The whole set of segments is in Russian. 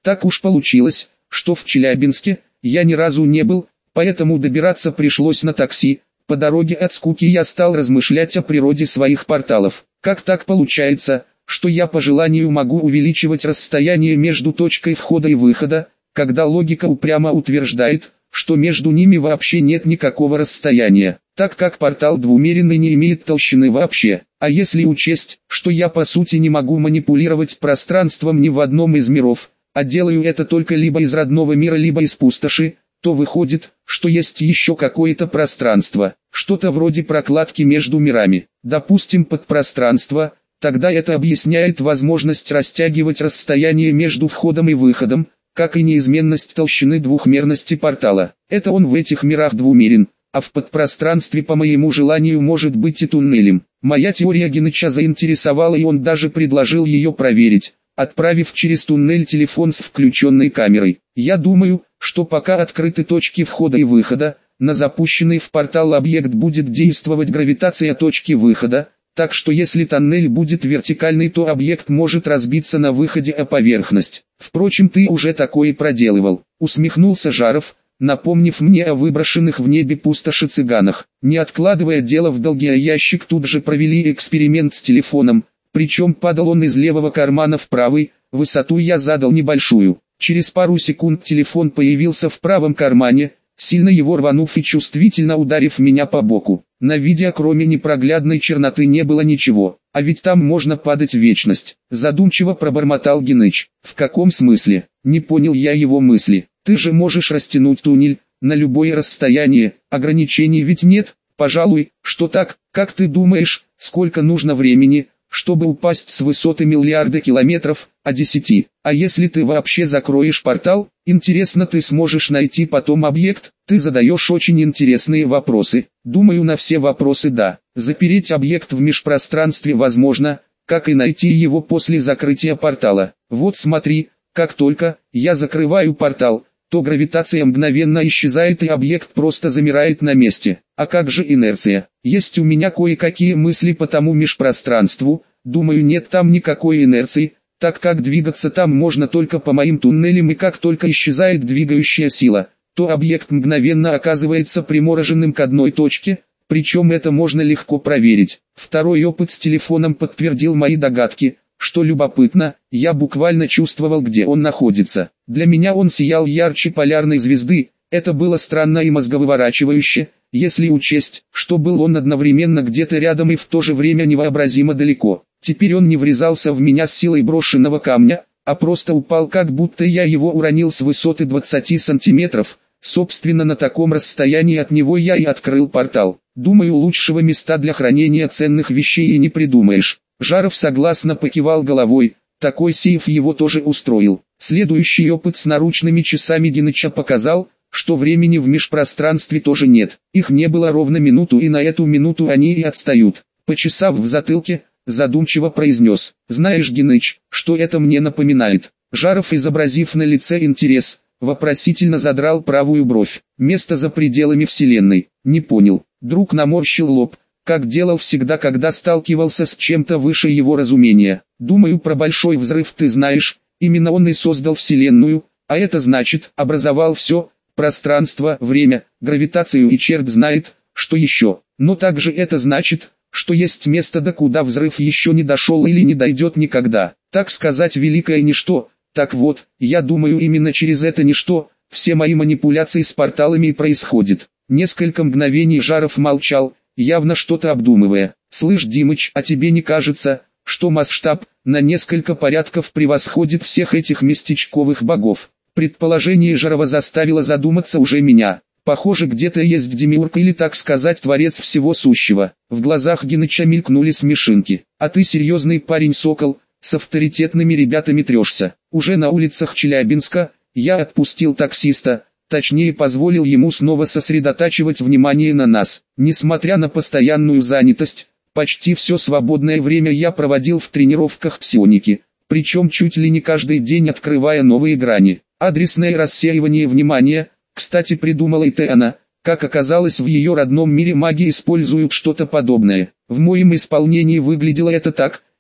Так уж получилось, что в Челябинске я ни разу не был, поэтому добираться пришлось на такси. По дороге от скуки я стал размышлять о природе своих порталов. Как так получается, что я по желанию могу увеличивать расстояние между точкой входа и выхода, когда логика упрямо утверждает, что между ними вообще нет никакого расстояния, так как портал двумерный не имеет толщины вообще. А если учесть, что я по сути не могу манипулировать пространством ни в одном из миров, а делаю это только либо из родного мира, либо из пустоши, то выходит, что есть еще какое-то пространство, что-то вроде прокладки между мирами. Допустим, подпространство, тогда это объясняет возможность растягивать расстояние между входом и выходом, как и неизменность толщины двухмерности портала. Это он в этих мирах двумерен, а в подпространстве по моему желанию может быть и туннелем. Моя теория Геныча заинтересовала, и он даже предложил ее проверить, отправив через туннель телефон с включенной камерой. Я думаю, что пока открыты точки входа и выхода, на запущенный в портал объект будет действовать гравитация точки выхода, так что если тоннель будет вертикальный, то объект может разбиться на выходе о поверхность. Впрочем, ты уже такое проделывал, усмехнулся Жаров, напомнив мне о выброшенных в небе пустоши цыганах. Не откладывая дело в долгий ящик, тут же провели эксперимент с телефоном, причем падал он из левого кармана в правый, высоту я задал небольшую. Через пару секунд телефон появился в правом кармане, сильно его рванув и чувствительно ударив меня по боку. На видео кроме непроглядной черноты не было ничего, а ведь там можно падать в вечность. Задумчиво пробормотал Геныч. В каком смысле? Не понял я его мысли. Ты же можешь растянуть туннель на любое расстояние, ограничений ведь нет. Пожалуй, что так. Как ты думаешь, сколько нужно времени, чтобы упасть с высоты миллиарда километров, а 10? А если ты вообще закроешь портал, интересно, ты сможешь найти потом объект? Ты задаешь очень интересные вопросы. Думаю, на все вопросы да. Запереть объект в межпространстве возможно, как и найти его после закрытия портала. Вот смотри, как только я закрываю портал, то гравитация мгновенно исчезает и объект просто замирает на месте. А как же инерция? Есть у меня кое-какие мысли по тому межпространству. Думаю, нет там никакой инерции, так как двигаться там можно только по моим туннелям, и как только исчезает двигающая сила, то объект мгновенно оказывается примороженным к одной точке, причем это можно легко проверить. Второй опыт с телефоном подтвердил мои догадки. Что любопытно, я буквально чувствовал, где он находится. Для меня он сиял ярче полярной звезды. Это было странно и мозговыворачивающе, если учесть, что был он одновременно где-то рядом и в то же время невообразимо далеко. Теперь он не врезался в меня с силой брошенного камня, а просто упал, как будто я его уронил с высоты 20 сантиметров. Собственно, на таком расстоянии от него я и открыл портал. Думаю, лучшего места для хранения ценных вещей и не придумаешь. Жаров согласно покивал головой, такой сейф его тоже устроил. Следующий опыт с наручными часами Геныча показал, что времени в межпространстве тоже нет. Их не было ровно минуту, и на эту минуту они и отстают. Почесав в затылке, задумчиво произнес: «Знаешь, Геныч, что это мне напоминает?» Жаров, изобразив на лице интерес, вопросительно задрал правую бровь. «Место за пределами Вселенной». «Не понял». Друг наморщил лоб, как делал всегда, когда сталкивался с чем-то выше его разумения. «Думаю, про Большой взрыв ты знаешь, именно он и создал Вселенную, а это значит, образовал все, пространство, время, гравитацию и черт знает, что еще. Но также это значит, что есть место, до куда взрыв еще не дошел или не дойдет никогда, так сказать, великое ничто. Так вот, я думаю, именно через это ничто все мои манипуляции с порталами и происходят». Несколько мгновений Жаров молчал, явно что-то обдумывая. «Слышь, Димыч, а тебе не кажется, что масштаб на несколько порядков превосходит всех этих местечковых богов?» Предположение Жарова заставило задуматься уже меня. Похоже, где-то есть демиург или, так сказать, творец всего сущего. В глазах Геныча мелькнули смешинки. «А ты серьезный парень, Сокол, с авторитетными ребятами трешься». Уже на улицах Челябинска я отпустил таксиста, точнее позволил ему снова сосредотачивать внимание на нас. Несмотря на постоянную занятость, почти все свободное время я проводил в тренировках псионики, причем чуть ли не каждый день открывая новые грани. Адресное рассеивание внимания, кстати, придумала и Теана. Как оказалось, в ее родном мире маги используют что-то подобное. В моем исполнении выглядело это так: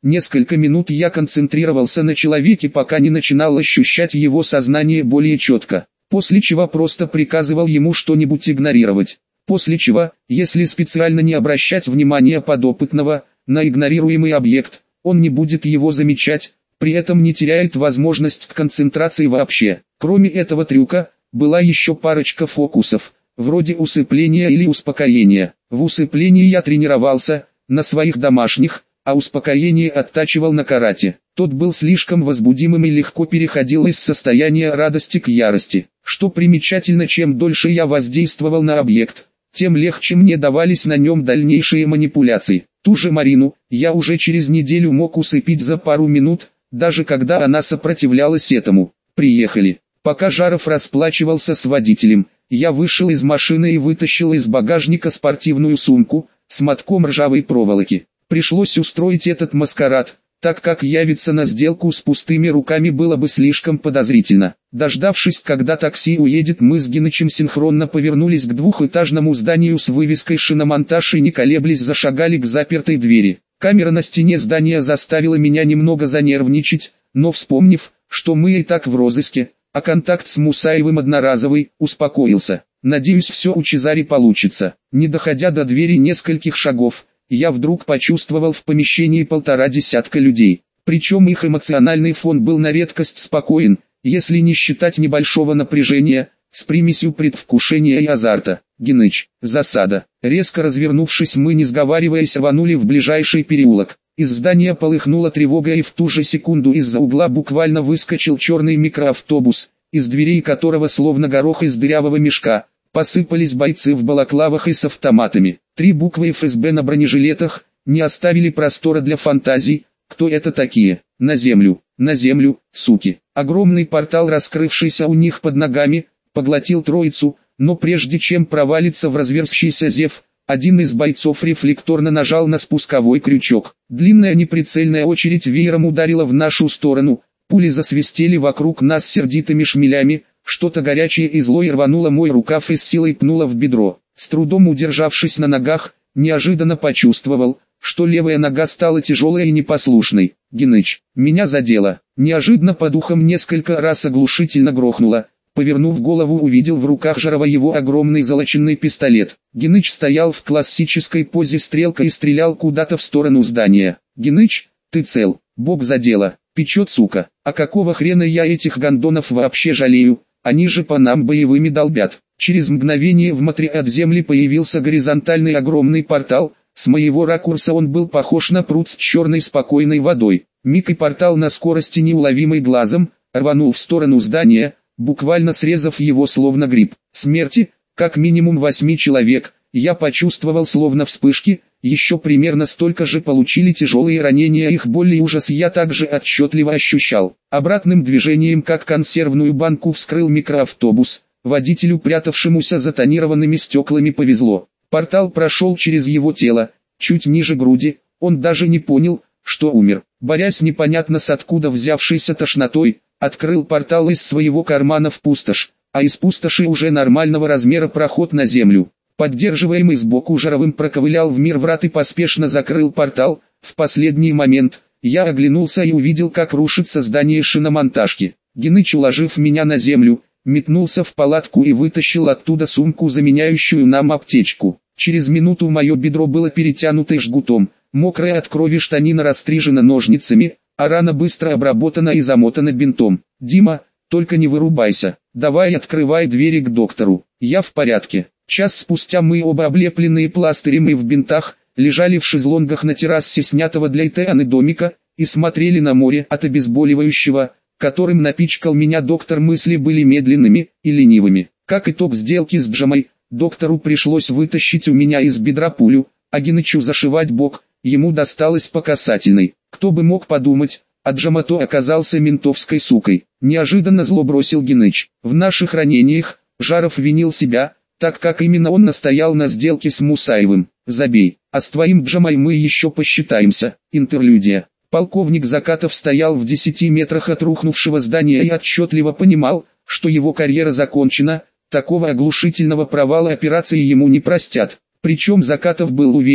Несколько минут я концентрировался на человеке, пока не начинал ощущать его сознание более четко. После чего просто приказывал ему что-нибудь игнорировать. После чего, если специально не обращать внимания подопытного на игнорируемый объект, он не будет его замечать, при этом не теряет возможность к концентрации вообще. Кроме этого трюка, была еще парочка фокусов, вроде усыпления или успокоения. В усыплении я тренировался на своих домашних, а успокоение оттачивал на карате. Тот был слишком возбудимым и легко переходил из состояния радости к ярости. Что примечательно, чем дольше я воздействовал на объект, тем легче мне давались на нем дальнейшие манипуляции. Ту же Марину я уже через неделю мог усыпить за пару минут, даже когда она сопротивлялась этому. Приехали. Пока Жаров расплачивался с водителем, я вышел из машины и вытащил из багажника спортивную сумку с мотком ржавой проволоки. Пришлось устроить этот маскарад, так как явиться на сделку с пустыми руками было бы слишком подозрительно. Дождавшись, когда такси уедет, мы с Генычем синхронно повернулись к двухэтажному зданию с вывеской «Шиномонтаж» и не колеблясь зашагали к запертой двери. Камера на стене здания заставила меня немного занервничать, но вспомнив, что мы и так в розыске, а контакт с Мусаевым одноразовый, успокоился. Надеюсь, все у Чезаре получится. Не доходя до двери нескольких шагов, я вдруг почувствовал в помещении 1,5 десятка людей. Причем их эмоциональный фон был на редкость спокоен, если не считать небольшого напряжения, с примесью предвкушения и азарта. Геныч, засада. Резко развернувшись, мы, не сговариваясь, рванули в ближайший переулок. Из здания полыхнула тревога, и в ту же секунду из-за угла буквально выскочил черный микроавтобус, из дверей которого, словно горох из дырявого мешка, посыпались бойцы в балаклавах и с автоматами. 3 буквы ФСБ на бронежилетах не оставили простора для фантазий. Кто это такие? На землю, суки. Огромный портал, раскрывшийся у них под ногами, поглотил троицу, но прежде чем провалиться в разверзшийся зев, один из бойцов рефлекторно нажал на спусковой крючок. Длинная неприцельная очередь веером ударила в нашу сторону, пули засвистели вокруг нас сердитыми шмелями, что-то горячее и злое рвануло мой рукав и с силой пнуло в бедро. С трудом удержавшись на ногах, неожиданно почувствовал, что левая нога стала тяжелой и непослушной. Геныч, меня задело. Неожиданно по духам несколько раз оглушительно грохнуло. Повернув голову, увидел в руках Жарова его огромный золоченный пистолет. Геныч стоял в классической позе стрелка и стрелял куда-то в сторону здания. Геныч, ты цел? Бог задело. Печет, сука. А какого хрена я этих гондонов вообще жалею? Они же по нам боевыми долбят. Через мгновение в метре от земли появился горизонтальный огромный портал. С моего ракурса он был похож на пруд с черной спокойной водой. Миг, и портал на скорости, неуловимой глазом, рванул в сторону здания, буквально срезав его словно гриб. Смерти, как минимум 8 человек, я почувствовал словно вспышки, еще примерно столько же получили тяжелые ранения, их боль и ужас я также отчетливо ощущал. Обратным движением, как консервную банку, вскрыл микроавтобус. Водителю, прятавшемуся за тонированными стеклами, повезло. Портал прошел через его тело, чуть ниже груди, он даже не понял, что умер. Борясь непонятно с откуда взявшейся тошнотой, открыл портал из своего кармана в пустошь, а из пустоши уже нормального размера проход на землю. Поддерживаемый сбоку Жаровым проковылял в мир врат и поспешно закрыл портал. В последний момент я оглянулся и увидел, как рушится здание шиномонтажки. Геныч, уложив меня на землю, метнулся в палатку и вытащил оттуда сумку, заменяющую нам аптечку. Через минуту мое бедро было перетянуто жгутом, мокрая от крови штанина растрижена ножницами, а рана быстро обработана и замотана бинтом. «Дима, только не вырубайся, давай открывай двери к доктору, я в порядке». Час спустя мы, оба облепленные пластырем и в бинтах, лежали в шезлонгах на террасе снятого для Итаны домика, и смотрели на море. От обезболивающего, которым напичкал меня доктор, мысли были медленными и ленивыми. Как итог сделки с Джамой, доктору пришлось вытащить у меня из бедра пулю, а Генычу зашивать бок, ему досталось по касательной. Кто бы мог подумать, а Джамато оказался ментовской сукой. Неожиданно зло бросил Геныч. В наших ранениях Жаров винил себя, так как именно он настоял на сделке с Мусаевым. Забей, а с твоим Джамой мы еще посчитаемся. Интерлюдия. Полковник Закатов стоял в 10 метрах от рухнувшего здания и отчетливо понимал, что его карьера закончена. Такого оглушительного провала операции ему не простят. Причем Закатов был уверен,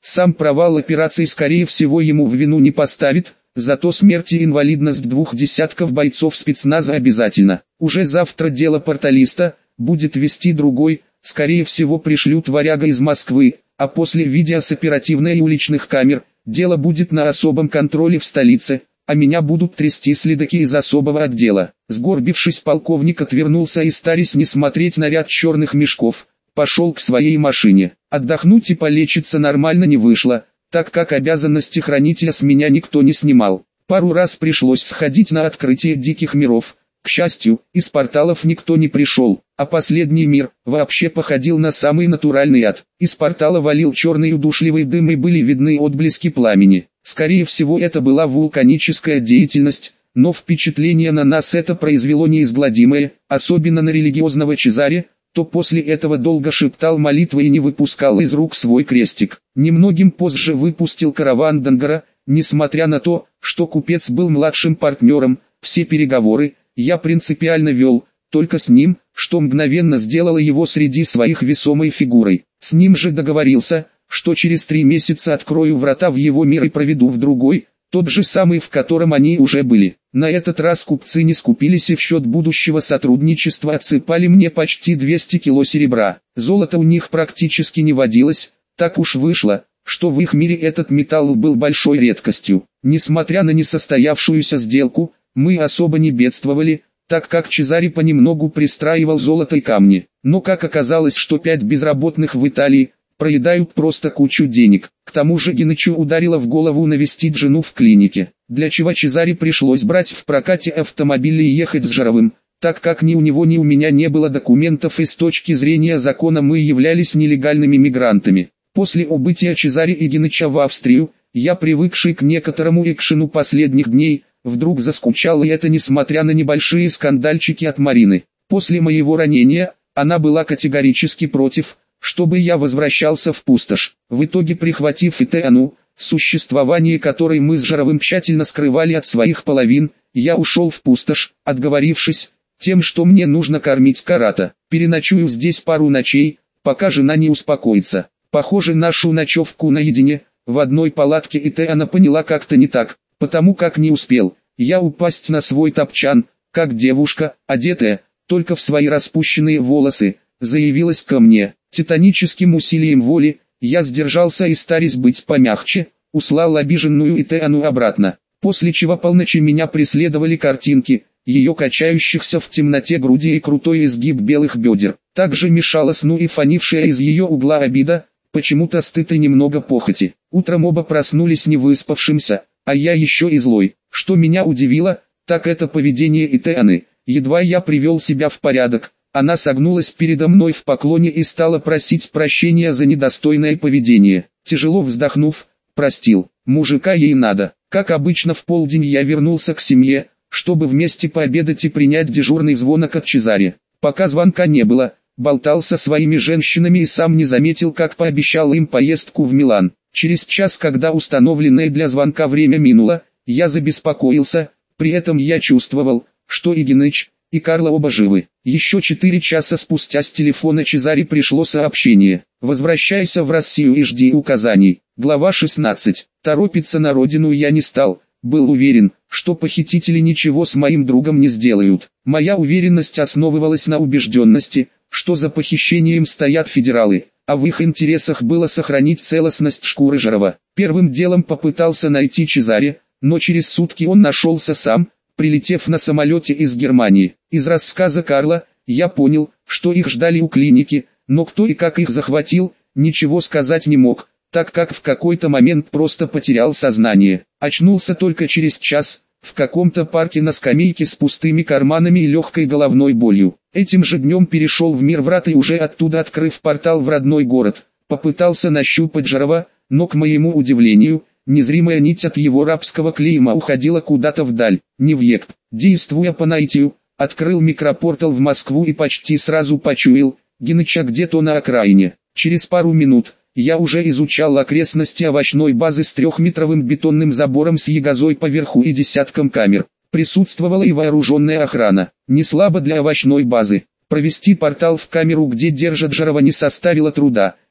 Сам провал операции скорее всего ему в вину не поставит, зато смерть и инвалидность 2 десятков бойцов спецназа обязательно. Уже завтра дело порталиста будет вести другой, скорее всего пришлют варяга из Москвы, а после видео с оперативной и уличных камер, дело будет на особом контроле в столице, а меня будут трясти следаки из особого отдела. Сгорбившись, полковник отвернулся и, стараясь не смотреть на ряд черных мешков, пошел к своей машине. Отдохнуть и полечиться нормально не вышло, так как обязанности хранителя с меня никто не снимал. Пару раз пришлось сходить на открытие диких миров. К счастью, из порталов никто не пришел, а последний мир вообще походил на самый натуральный ад. Из портала валил черный удушливый дым и были видны отблески пламени. Скорее всего это была вулканическая деятельность, но впечатление на нас это произвело неизгладимое, особенно на религиозного Чезаре, то после этого долго шептал молитвы и не выпускал из рук свой крестик. Немногим позже выпустил караван Дангара, несмотря на то, что купец был младшим партнером, все переговоры я принципиально вел, только с ним, что мгновенно сделало его среди своих весомой фигурой. С ним же договорился, что через 3 месяца открою врата в его мир и проведу в другой, тот же самый, в котором они уже были. На этот раз купцы не скупились и в счет будущего сотрудничества отсыпали мне почти 200 кило серебра. Золота у них практически не водилось, так уж вышло, что в их мире этот металл был большой редкостью. Несмотря на несостоявшуюся сделку, мы особо не бедствовали, так как Чезаре понемногу пристраивал золото и камни. Но как оказалось, что 5 безработных в Италии проедают просто кучу денег. К тому же Генычу ударило в голову навестить жену в клинике, для чего Чезаре пришлось брать в прокате автомобиль и ехать с Жаровым, так как ни у него ни у меня не было документов и с точки зрения закона мы являлись нелегальными мигрантами. После убытия Чезаре и Геныча в Австрию, я, привыкший к некоторому экшену последних дней, вдруг заскучал, и это несмотря на небольшие скандальчики от Марины. После моего ранения, она была категорически против, чтобы я возвращался в пустошь. В итоге, прихватив Итеану, существование которой мы с Жаровым тщательно скрывали от своих половин, я ушел в пустошь, отговорившись тем, что мне нужно кормить Карата. Переночую здесь пару ночей, пока жена не успокоится. Похоже, нашу ночевку наедине, в одной палатке Итеана поняла как-то не так, потому как не успел я упасть на свой топчан, как девушка, одетая только в свои распущенные волосы, заявилась ко мне. Титаническим усилием воли я сдержался и, стараясь быть помягче, услал обиженную Итеану обратно, после чего полночи меня преследовали картинки ее качающихся в темноте груди и крутой изгиб белых бедер. Также мешала сну и фонившая из ее угла обида, почему-то стыд и немного похоти. Утром оба проснулись не выспавшимся, а я еще и злой. Что меня удивило, так это поведение Итеаны. Едва я привел себя в порядок, она согнулась передо мной в поклоне и стала просить прощения за недостойное поведение. Тяжело вздохнув, простил. Мужика ей надо. Как обычно, в полдень я вернулся к семье, чтобы вместе пообедать и принять дежурный звонок от Чезаре. Пока звонка не было, болтал со своими женщинами и сам не заметил, как пообещал им поездку в Милан. Через час, когда установленное для звонка время минуло, я забеспокоился, при этом я чувствовал, что и Геныч, и Карла оба живы. Еще 4 часа спустя с телефона Чезаре пришло сообщение: «Возвращайся в Россию и жди указаний». Глава 16. Торопиться на родину я не стал, был уверен, что похитители ничего с моим другом не сделают. Моя уверенность основывалась на убежденности, что за похищением стоят федералы, а в их интересах было сохранить целостность шкуры Жарова. Первым делом попытался найти Чезаре, но через сутки он нашелся сам, прилетев на самолете из Германии. Из рассказа Карла я понял, что их ждали у клиники, но кто и как их захватил, ничего сказать не мог, так как в какой-то момент просто потерял сознание. Очнулся только через час, в каком-то парке на скамейке с пустыми карманами и легкой головной болью. Этим же днем перешел в мир врат и уже оттуда, открыв портал в родной город, попытался нащупать Жарова, но, к моему удивлению, незримая нить от его рабского клейма уходила куда-то вдаль. Не в Египет. Действуя по наитию, открыл микропортал в Москву и почти сразу почуял Геныча где-то на окраине. Через пару минут я уже изучал окрестности овощной базы с 3-метровым бетонным забором с ягозой поверху и десятком камер. Присутствовала и вооруженная охрана. Не слабо для овощной базы. Провести портал в камеру, где держат Жарова, не составило труда.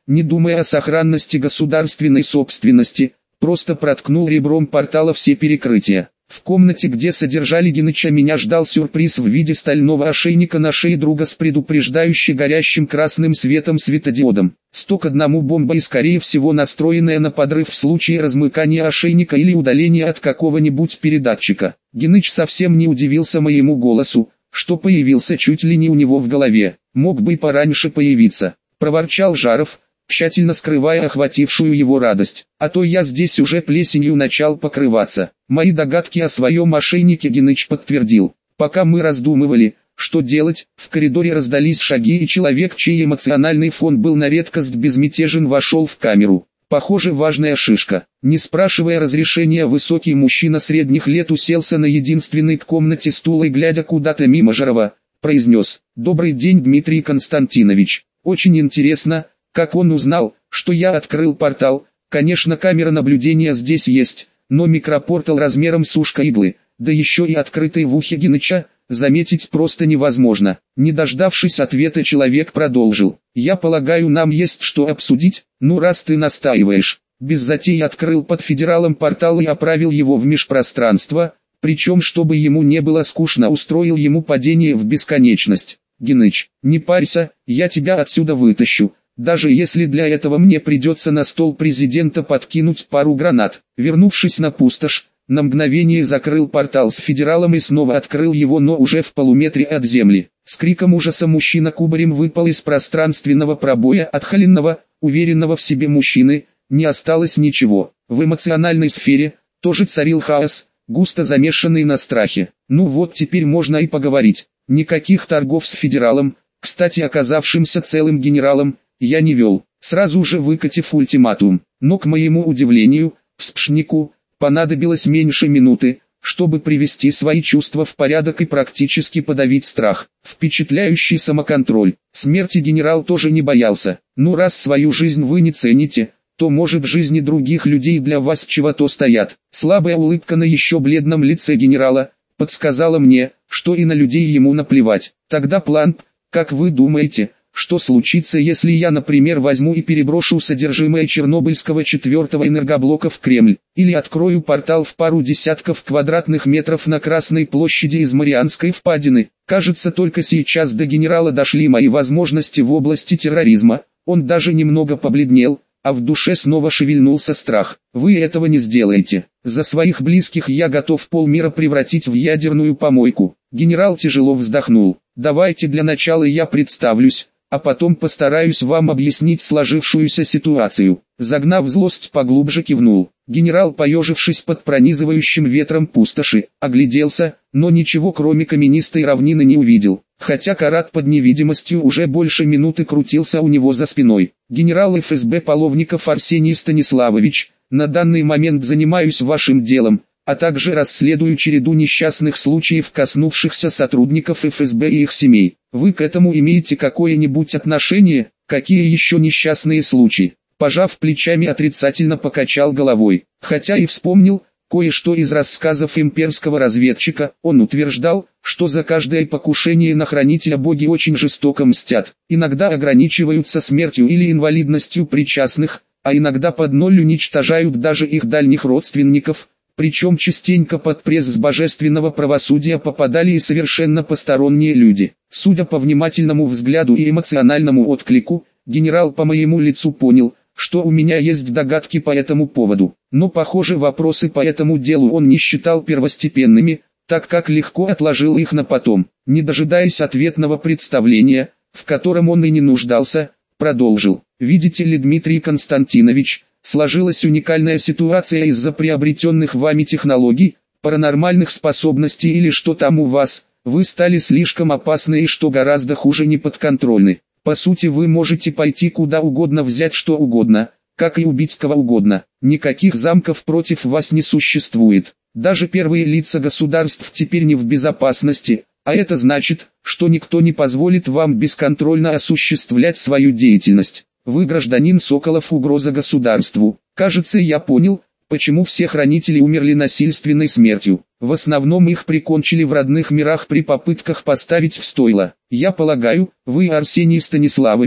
не думая о сохранности государственной собственности, просто проткнул ребром портала все перекрытия. В комнате, где содержали Геныча, меня ждал сюрприз в виде стального ошейника на шее друга с предупреждающе горящим красным светом светодиодом. 100 к 1 бомба и, скорее всего, настроенная на подрыв в случае размыкания ошейника или удаления от какого-нибудь передатчика. Геныч совсем не удивился моему голосу, что появился чуть ли не у него в голове. Мог бы и пораньше появиться, проворчал Жаров, тщательно скрывая охватившую его радость. А то я здесь уже плесенью начал покрываться. Мои догадки о своем мошеннике Геныч подтвердил. Пока мы раздумывали, что делать, в коридоре раздались шаги, и человек, чей эмоциональный фон был на редкость безмятежен, вошел в камеру. Похоже, важная шишка. Не спрашивая разрешения, высокий мужчина средних лет уселся на единственный в комнате стул и, глядя куда-то мимо Жарова, произнес: «Добрый день, Дмитрий Константинович. Очень интересно, как он узнал, что я открыл портал. Конечно, камера наблюдения здесь есть, но микропортал размером с ушко иглы, да еще и открытый в ухе Геныча, заметить просто невозможно». Не дождавшись ответа, человек продолжил: «Я полагаю, нам есть что обсудить. Ну, раз ты настаиваешь». Без затей открыл под федералом портал и отправил его в межпространство, причем, чтобы ему не было скучно, устроил ему падение в бесконечность. «Геныч, не парься, я тебя отсюда вытащу. Даже если для этого мне придется на стол президента подкинуть пару гранат». Вернувшись на пустошь, на мгновение закрыл портал с федералом и снова открыл его, но уже в полуметре от земли. С криком ужаса мужчина кубарем выпал из пространственного пробоя. От холеного, уверенного в себе мужчины не осталось ничего. В эмоциональной сфере тоже царил хаос, густо замешанный на страхе. Ну вот, теперь можно и поговорить. Никаких торгов с федералом, кстати оказавшимся целым генералом, я не вел, сразу же выкатив ультиматум. Но, к моему удивлению, Вспшнику понадобилось меньше минуты, чтобы привести свои чувства в порядок и практически подавить страх. Впечатляющий самоконтроль. Смерти генерал тоже не боялся. Ну, раз свою жизнь вы не цените, то, может, жизни других людей для вас чего-то стоят. Слабая улыбка на еще бледном лице генерала подсказала мне, что и на людей ему наплевать. Тогда план, как вы думаете, что случится, если я, например, возьму и переброшу содержимое Чернобыльского 4-го энергоблока в Кремль, или открою портал в пару десятков квадратных метров на Красной площади из Марианской впадины? Кажется, только сейчас до генерала дошли мои возможности в области терроризма. Он даже немного побледнел, а в душе снова шевельнулся страх. Вы этого не сделаете. За своих близких я готов полмира превратить в ядерную помойку. Генерал тяжело вздохнул. Давайте для начала я представлюсь, а потом постараюсь вам объяснить сложившуюся ситуацию. Загнав злость поглубже, кивнул. Генерал, поежившись под пронизывающим ветром пустоши, огляделся, но ничего кроме каменистой равнины не увидел, хотя карат под невидимостью уже больше минуты крутился у него за спиной. Генерал ФСБ Половников Арсений Станиславович, на данный момент занимаюсь вашим делом, а также расследую череду несчастных случаев, коснувшихся сотрудников ФСБ и их семей. Вы к этому имеете какое-нибудь отношение? Какие еще несчастные случаи? Пожав плечами, отрицательно покачал головой. Хотя и вспомнил кое-что из рассказов имперского разведчика. Он утверждал, что за каждое покушение на хранителя боги очень жестоко мстят. Иногда ограничиваются смертью или инвалидностью причастных, а иногда под ноль уничтожают даже их дальних родственников. Причем частенько под пресс божественного правосудия попадали и совершенно посторонние люди. Судя по внимательному взгляду и эмоциональному отклику, генерал по моему лицу понял, что у меня есть догадки по этому поводу. Но, похоже, вопросы по этому делу он не считал первостепенными, так как легко отложил их на потом. Не дожидаясь ответного представления, в котором он и не нуждался, продолжил. Видите ли, Дмитрий Константинович, сложилась уникальная ситуация из-за приобретенных вами технологий, паранормальных способностей или что там у вас. Вы стали слишком опасны и, что гораздо хуже, неподконтрольны. По сути, вы можете пойти куда угодно, взять что угодно, как и убить кого угодно. Никаких замков против вас не существует. Даже первые лица государств теперь не в безопасности, а это значит, что никто не позволит вам бесконтрольно осуществлять свою деятельность. Вы, гражданин Соколов, угроза государству. Кажется, я понял, почему все хранители умерли насильственной смертью. В основном их прикончили в родных мирах при попытках поставить в стойло. Я полагаю, вы, Арсений Станиславович,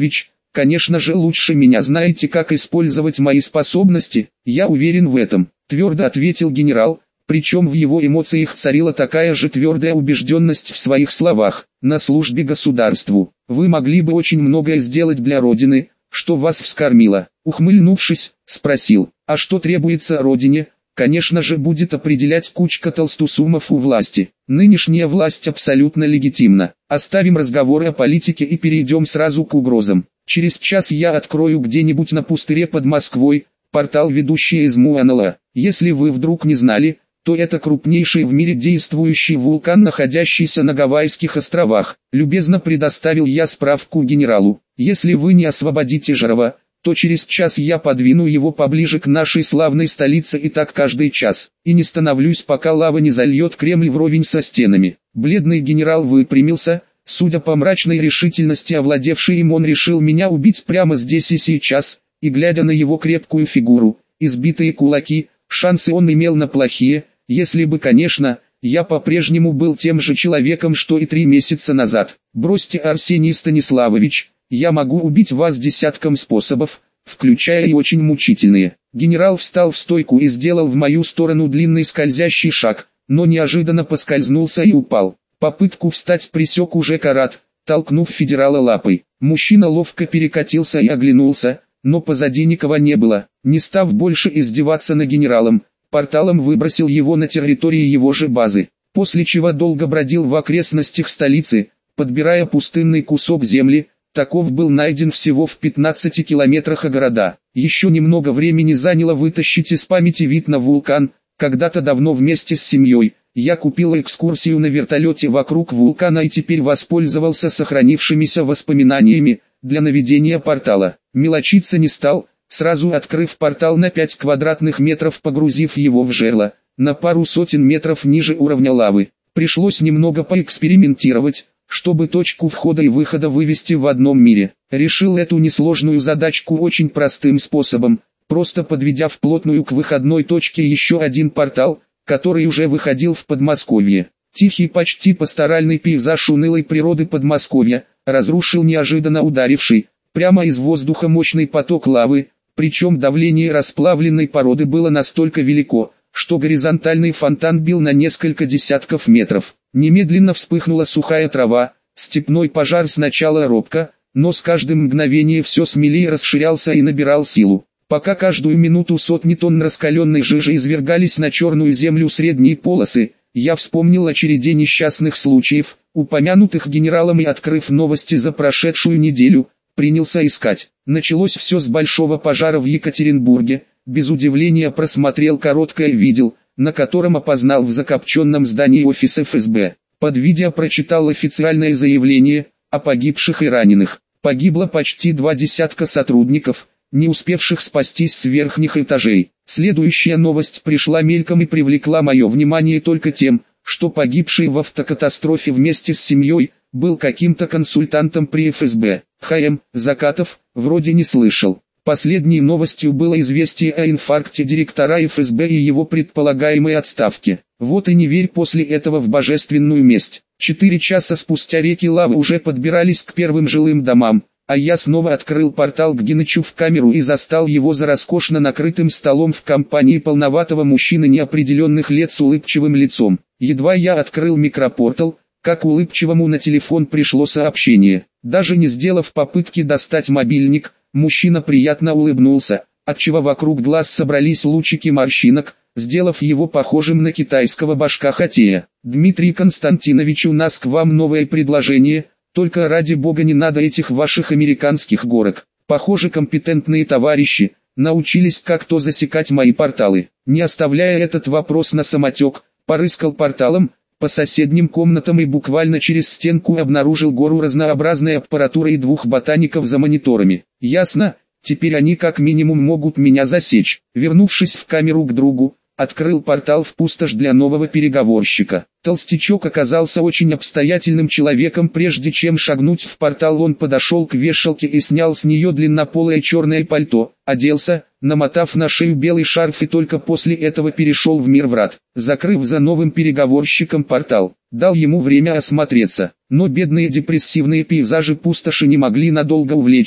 конечно же лучше меня знаете, как использовать мои способности, я уверен в этом, твердо ответил генерал, причем в его эмоциях царила такая же твердая убежденность в своих словах. На службе государству вы могли бы очень многое сделать для Родины, что вас вскормило. Ухмыльнувшись, спросил, а что требуется Родине? Конечно же будет определять кучка толстосумов у власти. Нынешняя власть абсолютно легитимна. Оставим разговоры о политике и перейдем сразу к угрозам. Через час я открою где-нибудь на пустыре под Москвой портал, ведущий из Муанола. Если вы вдруг не знали, то это крупнейший в мире действующий вулкан, находящийся на Гавайских островах. Любезно предоставил я справку генералу. Если вы не освободите Жарова, то через час я подвину его поближе к нашей славной столице, и так каждый час. И не становлюсь, пока лава не зальет Кремль вровень со стенами. Бледный генерал выпрямился. Судя по мрачной решительности, овладевшей им, он решил меня убить прямо здесь и сейчас. И глядя на его крепкую фигуру, избитые кулаки, шансы он имел на плохие, если бы, конечно, я по-прежнему был тем же человеком, что и 3 месяца назад. Бросьте, Арсений Станиславович, я могу убить вас десятком способов, включая и очень мучительные. Генерал встал в стойку и сделал в мою сторону длинный скользящий шаг, но неожиданно поскользнулся и упал. Попытку встать пресек уже Карат, толкнув федерала лапой. Мужчина ловко перекатился и оглянулся, но позади никого не было. Не став больше издеваться над генералом, порталом выбросил его на территории его же базы, после чего долго бродил в окрестностях столицы, подбирая пустынный кусок земли. Таков был найден всего в 15 километрах от города. Еще немного времени заняло вытащить из памяти вид на вулкан. Когда-то давно вместе с семьей я купил экскурсию на вертолете вокруг вулкана и теперь воспользовался сохранившимися воспоминаниями для наведения портала. Мелочиться не стал, сразу открыв портал на 5 квадратных метров, погрузив его в жерло, на пару сотен метров ниже уровня лавы. Пришлось немного поэкспериментировать, чтобы точку входа и выхода вывести в одном мире. Решил эту несложную задачку очень простым способом, просто подведя вплотную к выходной точке еще один портал, который уже выходил в Подмосковье. Тихий, почти пасторальный пейзаж унылой природы Подмосковья разрушил неожиданно ударивший прямо из воздуха мощный поток лавы, причем давление расплавленной породы было настолько велико, что горизонтальный фонтан бил на несколько десятков метров. Немедленно вспыхнула сухая трава, степной пожар сначала робко, но с каждым мгновением все смелее расширялся и набирал силу. Пока каждую минуту сотни тонн раскаленной жижи извергались на черную землю средней полосы, я вспомнил о череде несчастных случаев, упомянутых генералом, и, открыв новости за прошедшую неделю, принялся искать. Началось все с большого пожара в Екатеринбурге. Без удивления просмотрел короткое видео, на котором опознал в закопченном здании офис ФСБ. Под видео прочитал официальное заявление о погибших и раненых. Погибло почти 20 сотрудников, не успевших спастись с верхних этажей. Следующая новость пришла мельком и привлекла мое внимание только тем, что погибший в автокатастрофе вместе с семьей был каким-то консультантом при ФСБ. ХМ Закатов вроде не слышал. Последней новостью было известие о инфаркте директора ФСБ и его предполагаемой отставке. Вот и не верь после этого в божественную месть. 4 часа спустя реки лавы уже подбирались к первым жилым домам, а я снова открыл портал к Генычу в камеру и застал его за роскошно накрытым столом в компании полноватого мужчины неопределенных лет с улыбчивым лицом. Едва я открыл микропортал, как улыбчивому на телефон пришло сообщение. Даже не сделав попытки достать мобильник, мужчина приятно улыбнулся, отчего вокруг глаз собрались лучики морщинок, сделав его похожим на китайского башка-хотея. «Дмитрий Константинович, у нас к вам новое предложение, только ради бога не надо этих ваших американских горок. Похоже, компетентные товарищи научились как-то засекать мои порталы». Не оставляя этот вопрос на самотек, порыскал порталом по соседним комнатам и буквально через стенку обнаружил гору разнообразной аппаратуры и 2 ботаников за мониторами. Ясно, теперь они как минимум могут меня засечь. Вернувшись в камеру к другу, открыл портал в пустошь для нового переговорщика. Толстячок оказался очень обстоятельным человеком. Прежде чем шагнуть в портал, он подошел к вешалке и снял с нее длиннополое черное пальто, оделся, намотав на шею белый шарф, и только после этого перешел в мир врат. Закрыв за новым переговорщиком портал, дал ему время осмотреться, но бедные депрессивные пейзажи пустоши не могли надолго увлечь.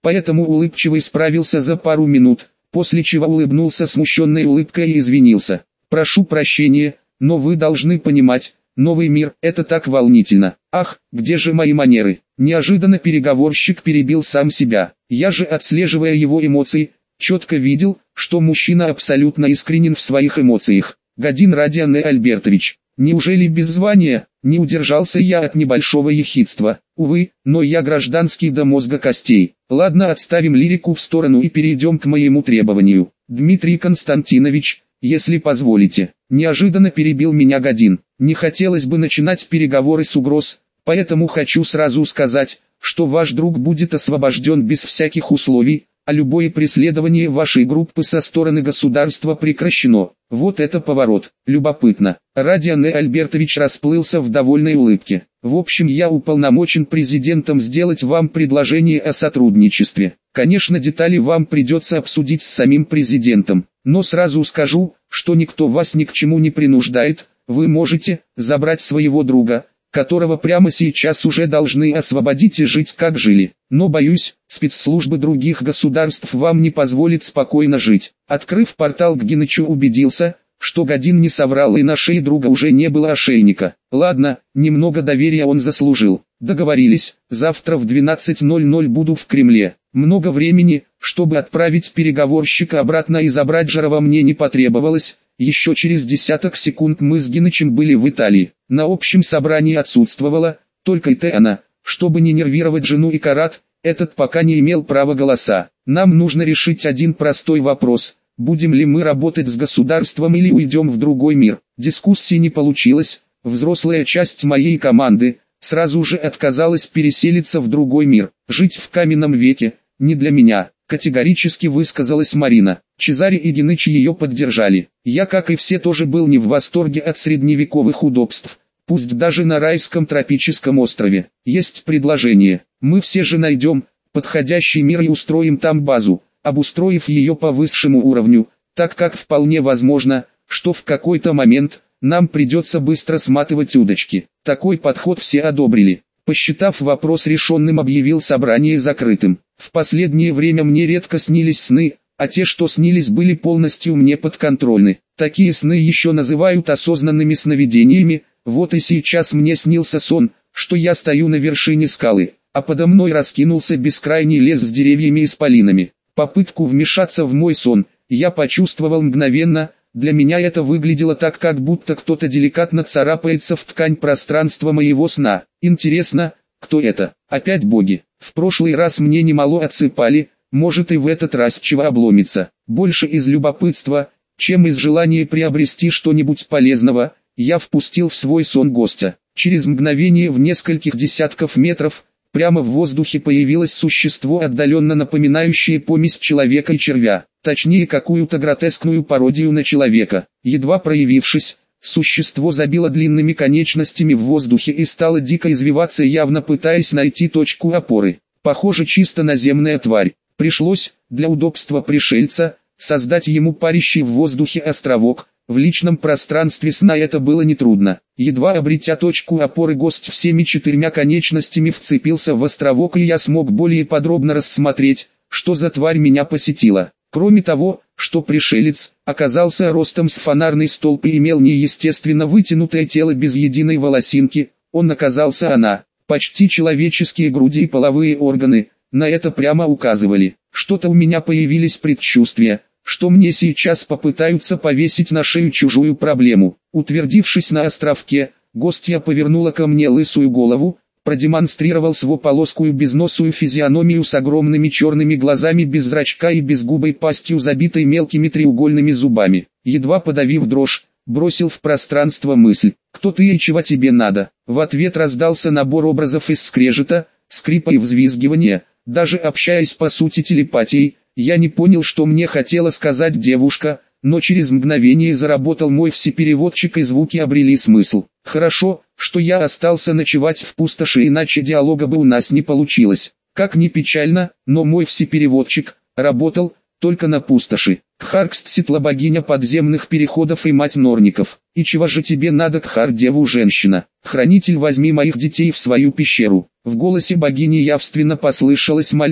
поэтому улыбчивый справился за пару минут, после чего улыбнулся смущенной улыбкой и извинился. «Прошу прощения, но вы должны понимать, новый мир – это так волнительно. Ах, где же мои манеры?» Неожиданно переговорщик перебил сам себя. Я же, отслеживая его эмоции, четко видел, что мужчина абсолютно искренен в своих эмоциях. «Годин Радиан Альбертович, неужели без звания?» Не удержался я от небольшого ехидства. «Увы, но я гражданский до мозга костей. Ладно, отставим лирику в сторону и перейдем к моему требованию. Дмитрий Константинович, если позволите». Неожиданно перебил меня Годин. «Не хотелось бы начинать переговоры с угроз, поэтому хочу сразу сказать, что ваш друг будет освобожден без всяких условий, а любое преследование вашей группы со стороны государства прекращено». Вот это поворот. Любопытно. Радиан Альбертович расплылся в довольной улыбке. «В общем, я уполномочен президентом сделать вам предложение о сотрудничестве. Конечно, детали вам придется обсудить с самим президентом, но сразу скажу, что никто вас ни к чему не принуждает. Вы можете забрать своего друга, которого прямо сейчас уже должны освободить и жить как жили. Но боюсь, спецслужбы других государств вам не позволят спокойно жить». Открыв портал к Генычу, убедился, что Годин не соврал и на шее друга уже не было ошейника. Ладно, немного доверия он заслужил. Договорились, завтра в 12:00 буду в Кремле. Много времени, чтобы отправить переговорщика обратно и забрать Жарова, мне не потребовалось. Еще через десяток секунд мы с Генычем были в Италии. На общем собрании отсутствовала только Теана. Чтобы не нервировать жену и Карат, этот пока не имел права голоса. Нам нужно решить один простой вопрос: будем ли мы работать с государством или уйдем в другой мир. Дискуссии не получилось. Взрослая часть моей команды сразу же отказалась переселиться в другой мир. Жить в каменном веке не для меня, категорически высказалась Марина. Чезаре и Геныч ее поддержали. Я, как и все, тоже был не в восторге от средневековых удобств, пусть даже на райском тропическом острове. Есть предложение: мы все же найдем подходящий мир и устроим там базу, обустроив ее по высшему уровню, так как вполне возможно, что в какой-то момент нам придется быстро сматывать удочки. Такой подход все одобрили. Посчитав вопрос решенным, объявил собрание закрытым. В последнее время мне редко снились сны, а те, что снились, были полностью мне подконтрольны. Такие сны еще называют осознанными сновидениями. Вот и сейчас мне снился сон, что я стою на вершине скалы, а подо мной раскинулся бескрайний лес с деревьями и исполинами. Попытку вмешаться в мой сон я почувствовал мгновенно. Для меня это выглядело так, как будто кто-то деликатно царапается в ткань пространства моего сна. Интересно, кто это? Опять боги? В прошлый раз мне немало отсыпали, может и в этот раз чего обломится. Больше из любопытства, чем из желания приобрести что-нибудь полезного, я впустил в свой сон гостя. Через мгновение в нескольких десятков метров прямо в воздухе появилось существо, отдаленно напоминающее помесь человека и червя, точнее какую-то гротескную пародию на человека. Едва проявившись, существо забило длинными конечностями в воздухе и стало дико извиваться, явно пытаясь найти точку опоры. Похоже, чисто наземная тварь. Пришлось, для удобства пришельца, создать ему парящий в воздухе островок. В личном пространстве сна это было нетрудно. Едва обретя точку опоры, гость всеми четырьмя конечностями вцепился в островок, и я смог более подробно рассмотреть, что за тварь меня посетила. Кроме того, что пришелец оказался ростом с фонарный столб и имел неестественно вытянутое тело без единой волосинки, почти человеческие груди и половые органы, на это прямо указывали. Что-то у меня появились предчувствия, что мне сейчас попытаются повесить на шею чужую проблему. Утвердившись на островке, гостья повернула ко мне лысую голову, продемонстрировал своеполоскую безносую физиономию с огромными черными глазами без зрачка и безгубой пастью, забитой мелкими треугольными зубами. Едва подавив дрожь, бросил в пространство мысль: «Кто ты и чего тебе надо?» В ответ раздался набор образов из скрежета, скрипа и взвизгивания. Даже общаясь по сути телепатией, я не понял, что мне хотела сказать девушка, но через мгновение заработал мой всепереводчик и звуки обрели смысл. Хорошо, что я остался ночевать в пустоши, иначе диалога бы у нас не получилось. Как ни печально, но мой всепереводчик работал только на пустоши. Кхаркст, светлобогиня подземных переходов и мать Норников. И чего же тебе надо, Кхар, деву женщина? Хранитель, возьми моих детей в свою пещеру. В голосе богини явственно послышалась мольба.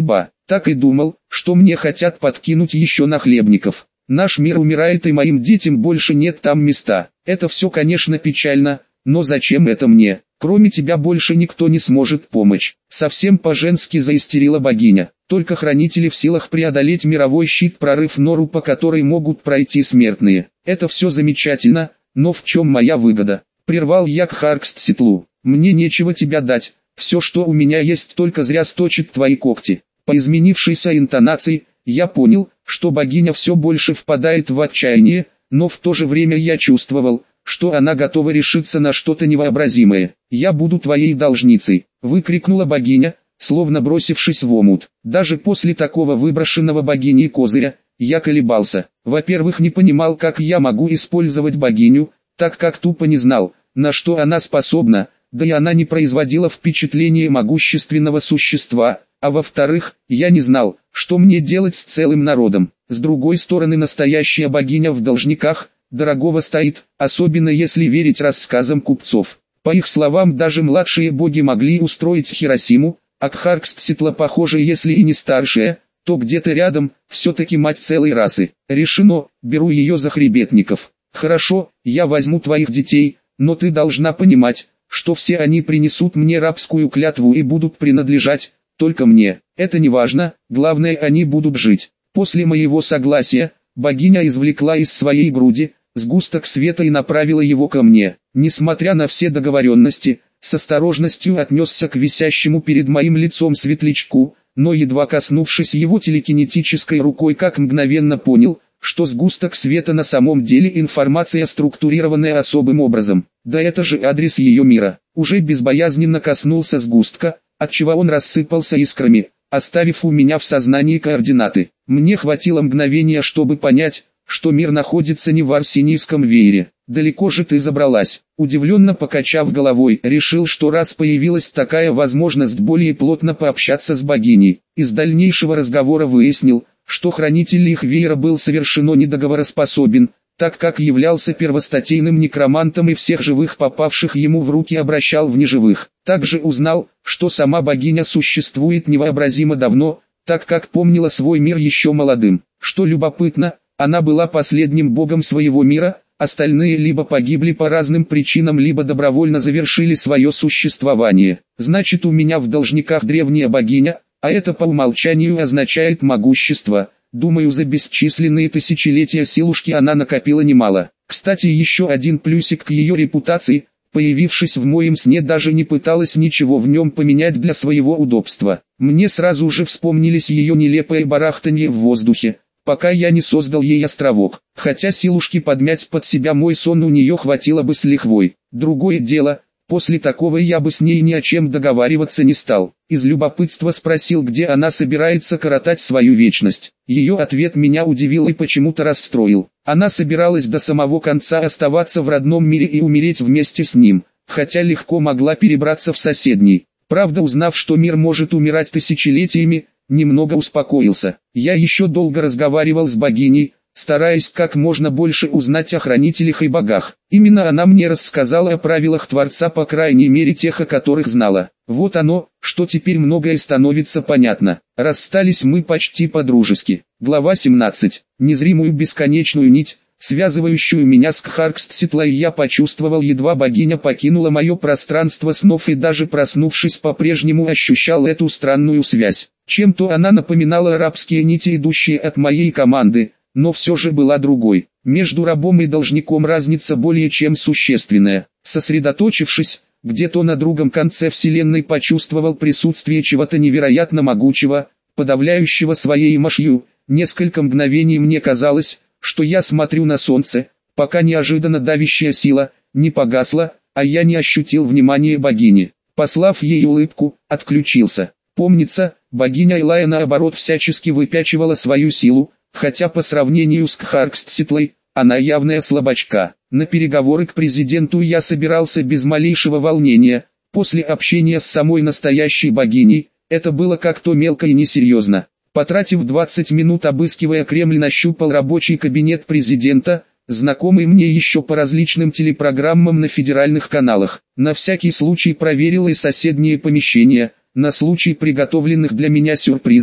Так и думал, что мне хотят подкинуть еще нахлебников. Наш мир умирает и моим детям больше нет там места. Это все, конечно, печально, но зачем это мне? Кроме тебя больше никто не сможет помочь. Совсем по-женски заистерила богиня. Только хранители в силах преодолеть мировой щит, прорыв нору, по которой могут пройти смертные. Это все замечательно, но в чем моя выгода? Прервал я Кхаркстситлу. Мне нечего тебя дать. Все, что у меня есть, только зря сточит твои когти. По изменившейся интонации, я понял, что богиня все больше впадает в отчаяние, но в то же время я чувствовал, что она готова решиться на что-то невообразимое. «Я буду твоей должницей», — выкрикнула богиня, словно бросившись в омут. Даже после такого выброшенного богиней козыря, я колебался. Во-первых, не понимал, как я могу использовать богиню, так как тупо не знал, на что она способна, да и она не производила впечатления могущественного существа. А во-вторых, я не знал, что мне делать с целым народом. С другой стороны, настоящая богиня в должниках дорогого стоит, особенно если верить рассказам купцов. По их словам, даже младшие боги могли устроить Хиросиму, а Кхаркстситла, похоже, если и не старшая, то где-то рядом, все-таки мать целой расы. Решено, беру ее за хребетников. Хорошо, я возьму твоих детей, но ты должна понимать, что все они принесут мне рабскую клятву и будут принадлежать только мне. Это не важно, главное, они будут жить. После моего согласия, богиня извлекла из своей груди сгусток света и направила его ко мне. Несмотря на все договоренности, с осторожностью отнесся к висящему перед моим лицом светлячку, но едва коснувшись его телекинетической рукой, как мгновенно понял, что сгусток света на самом деле информация, структурированная особым образом. Да это же адрес ее мира. Уже безбоязненно коснулся сгустка, отчего он рассыпался искрами, оставив у меня в сознании координаты. Мне хватило мгновения, чтобы понять, что мир находится не в Арсенийском веере. «Далеко же ты забралась?» Удивленно покачав головой, решил, что раз появилась такая возможность более плотно пообщаться с богиней. Из дальнейшего разговора выяснил, что хранитель их веера был совершенно недоговороспособен, так как являлся первостатейным некромантом и всех живых, попавших ему в руки, обращал в неживых. Также узнал, что сама богиня существует невообразимо давно, так как помнила свой мир еще молодым. Что любопытно, она была последним богом своего мира, остальные либо погибли по разным причинам, либо добровольно завершили свое существование. Значит, у меня в должниках древняя богиня, а это по умолчанию означает могущество. Думаю, за бесчисленные тысячелетия силушки она накопила немало. Кстати, еще один плюсик к ее репутации: появившись в моем сне, даже не пыталась ничего в нем поменять для своего удобства. Мне сразу же вспомнились ее нелепое барахтанье в воздухе, пока я не создал ей островок. Хотя силушки подмять под себя мой сон у нее хватило бы с лихвой. Другое дело, после такого я бы с ней ни о чем договариваться не стал. Из любопытства спросил, где она собирается коротать свою вечность. Ее ответ меня удивил и почему-то расстроил. Она собиралась до самого конца оставаться в родном мире и умереть вместе с ним, хотя легко могла перебраться в соседний. Правда, узнав, что мир может умирать тысячелетиями, немного успокоился. Я еще долго разговаривал с богиней, стараясь как можно больше узнать о хранителях и богах. Именно она мне рассказала о правилах Творца, по крайней мере тех, о которых знала. Вот оно, что теперь многое становится понятно. Расстались мы почти по-дружески. Глава 17. Незримую бесконечную нить, связывающую меня с Кхаркстситлой, я почувствовал, едва богиня покинула мое пространство снов, и даже проснувшись по-прежнему ощущал эту странную связь. Чем-то она напоминала арабские нити, идущие от моей команды, но все же была другой. Между рабом и должником разница более чем существенная. Сосредоточившись, где-то на другом конце вселенной, почувствовал присутствие чего-то невероятно могучего, подавляющего своей мощью. Несколько мгновений мне казалось, что я смотрю на солнце, пока неожиданно давящая сила не погасла, а я не ощутил внимания богини. Послав ей улыбку, отключился. Помнится, богиня Илая наоборот всячески выпячивала свою силу, хотя по сравнению с Кхаркстситлой, она явная слабачка. На переговоры к президенту я собирался без малейшего волнения. После общения с самой настоящей богиней, это было как-то мелко и несерьезно. Потратив 20 минут, обыскивая Кремль, нащупал рабочий кабинет президента, знакомый мне еще по различным телепрограммам на федеральных каналах. На всякий случай проверил и соседние помещения, на случай приготовленных для меня сюрпризов,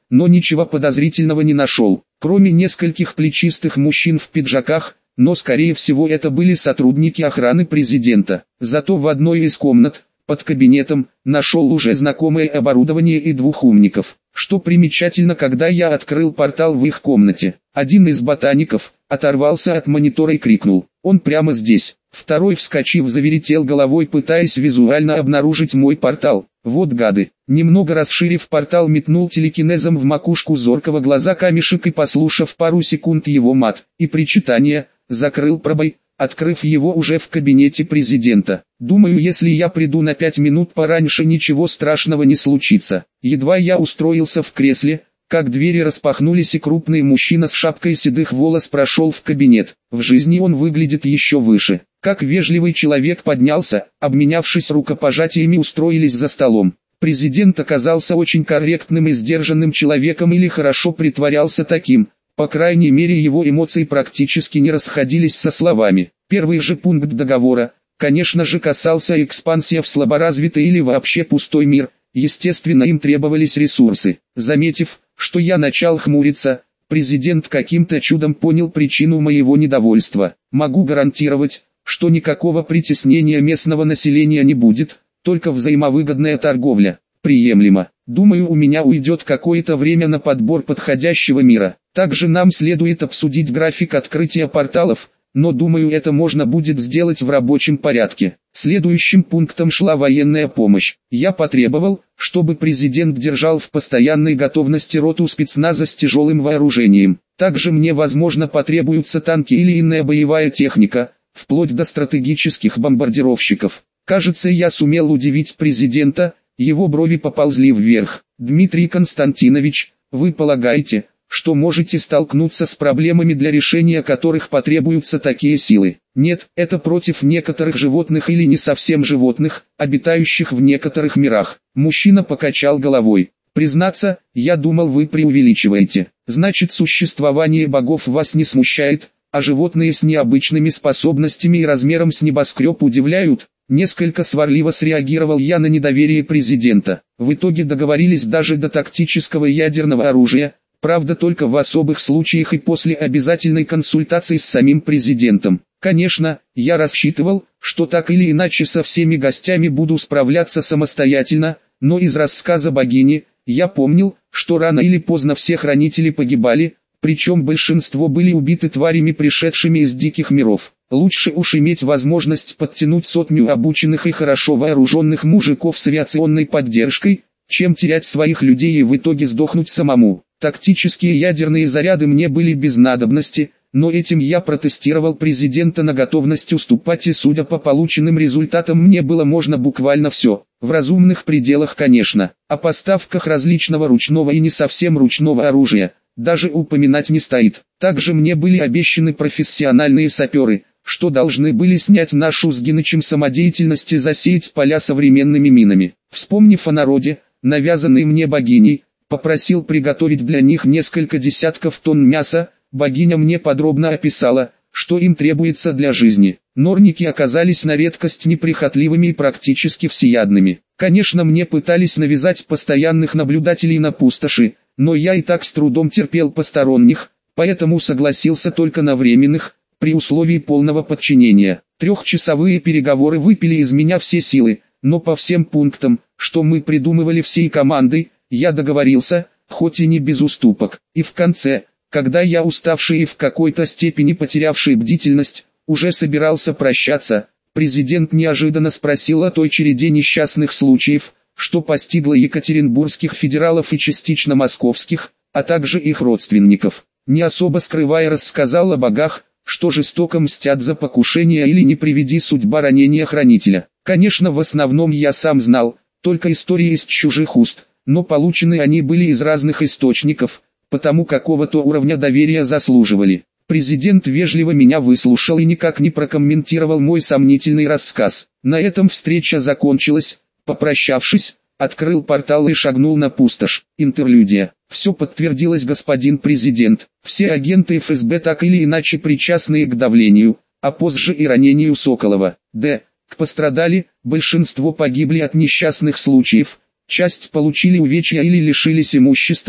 но ничего подозрительного не нашел, кроме нескольких плечистых мужчин в пиджаках, но скорее всего это были сотрудники охраны президента. Зато в одной из комнат, под кабинетом, нашел уже знакомое оборудование и двух умников. Что примечательно, когда я открыл портал в их комнате, один из ботаников оторвался от монитора и крикнул: «Он прямо здесь!». Второй, вскочив, завертел головой, пытаясь визуально обнаружить мой портал. Вот гады. Немного расширив портал, метнул телекинезом в макушку зоркого глаза камешек и, послушав пару секунд его мат и причитания, закрыл пробой, открыв его уже в кабинете президента. Думаю, если я приду на 5 минут пораньше, ничего страшного не случится. Едва я устроился в кресле, как двери распахнулись и крупный мужчина с шапкой седых волос прошел в кабинет. В жизни он выглядит еще выше. Как вежливый человек поднялся, обменявшись рукопожатиями, устроились за столом. Президент оказался очень корректным и сдержанным человеком, или хорошо притворялся таким. По крайней мере, его эмоции практически не расходились со словами. Первый же пункт договора, конечно же, касался экспансии в слаборазвитый или вообще пустой мир. Естественно, им требовались ресурсы. Заметив, что я начал хмуриться, президент каким-то чудом понял причину моего недовольства. Могу гарантировать, что никакого притеснения местного населения не будет, только взаимовыгодная торговля. Приемлемо. Думаю, у меня уйдет какое-то время на подбор подходящего мира. Также нам следует обсудить график открытия порталов, но думаю, это можно будет сделать в рабочем порядке. Следующим пунктом шла военная помощь. Я потребовал, чтобы президент держал в постоянной готовности роту спецназа с тяжелым вооружением. Также мне, возможно, потребуются танки или иная боевая техника, вплоть до стратегических бомбардировщиков. Кажется, я сумел удивить президента. Его брови поползли вверх. Дмитрий Константинович, вы полагаете, что можете столкнуться с проблемами, для решения которых потребуются такие силы? Нет, это против некоторых животных или не совсем животных, обитающих в некоторых мирах. Мужчина покачал головой. Признаться, я думал, вы преувеличиваете. Значит, существование богов вас не смущает, а животные с необычными способностями и размером с небоскреб удивляют? Несколько сварливо среагировал я на недоверие президента. В итоге договорились даже до тактического ядерного оружия, правда только в особых случаях и после обязательной консультации с самим президентом. Конечно, я рассчитывал, что так или иначе со всеми гостями буду справляться самостоятельно, но из рассказа богини, я помнил, что рано или поздно все хранители погибали, причем большинство были убиты тварями, пришедшими из диких миров. Лучше уж иметь возможность подтянуть 100 обученных и хорошо вооруженных мужиков с авиационной поддержкой, чем терять своих людей и в итоге сдохнуть самому. Тактические ядерные заряды мне были без надобности, но этим я протестировал президента на готовность уступать, и судя по полученным результатам, мне было можно буквально все. В разумных пределах, конечно. О поставках различного ручного и не совсем ручного оружия даже упоминать не стоит. Также мне были обещаны профессиональные саперы, что должны были снять нашу с Генычем самодеятельность и засеять поля современными минами. Вспомнив о народе, навязанный мне богиней, попросил приготовить для них несколько десятков тонн мяса. Богиня мне подробно описала, что им требуется для жизни. Норники оказались на редкость неприхотливыми и практически всеядными. Конечно, мне пытались навязать постоянных наблюдателей на пустоши, но я и так с трудом терпел посторонних, поэтому согласился только на временных, при условии полного подчинения. Трехчасовые переговоры выпили из меня все силы, но по всем пунктам, что мы придумывали всей командой, я договорился, хоть и не без уступок. И в конце, когда я, уставший и в какой-то степени потерявший бдительность, уже собирался прощаться, президент неожиданно спросил о той череде несчастных случаев, что постигло екатеринбургских федералов и частично московских, а также их родственников. Не особо скрывая, рассказал о богах, что жестоко мстят за покушение или, не приведи судьба, ранения хранителя. Конечно, в основном я сам знал, только истории из чужих уст, но получены они были из разных источников, потому какого-то уровня доверия заслуживали. Президент вежливо меня выслушал и никак не прокомментировал мой сомнительный рассказ. На этом встреча закончилась. Попрощавшись, открыл портал и шагнул на пустошь. Интерлюдия. Все подтвердилось, господин президент. Все агенты ФСБ так или иначе причастные к давлению, а позже и ранению Соколова. Пострадали, большинство погибли от несчастных случаев, часть получили увечья или лишились имущества,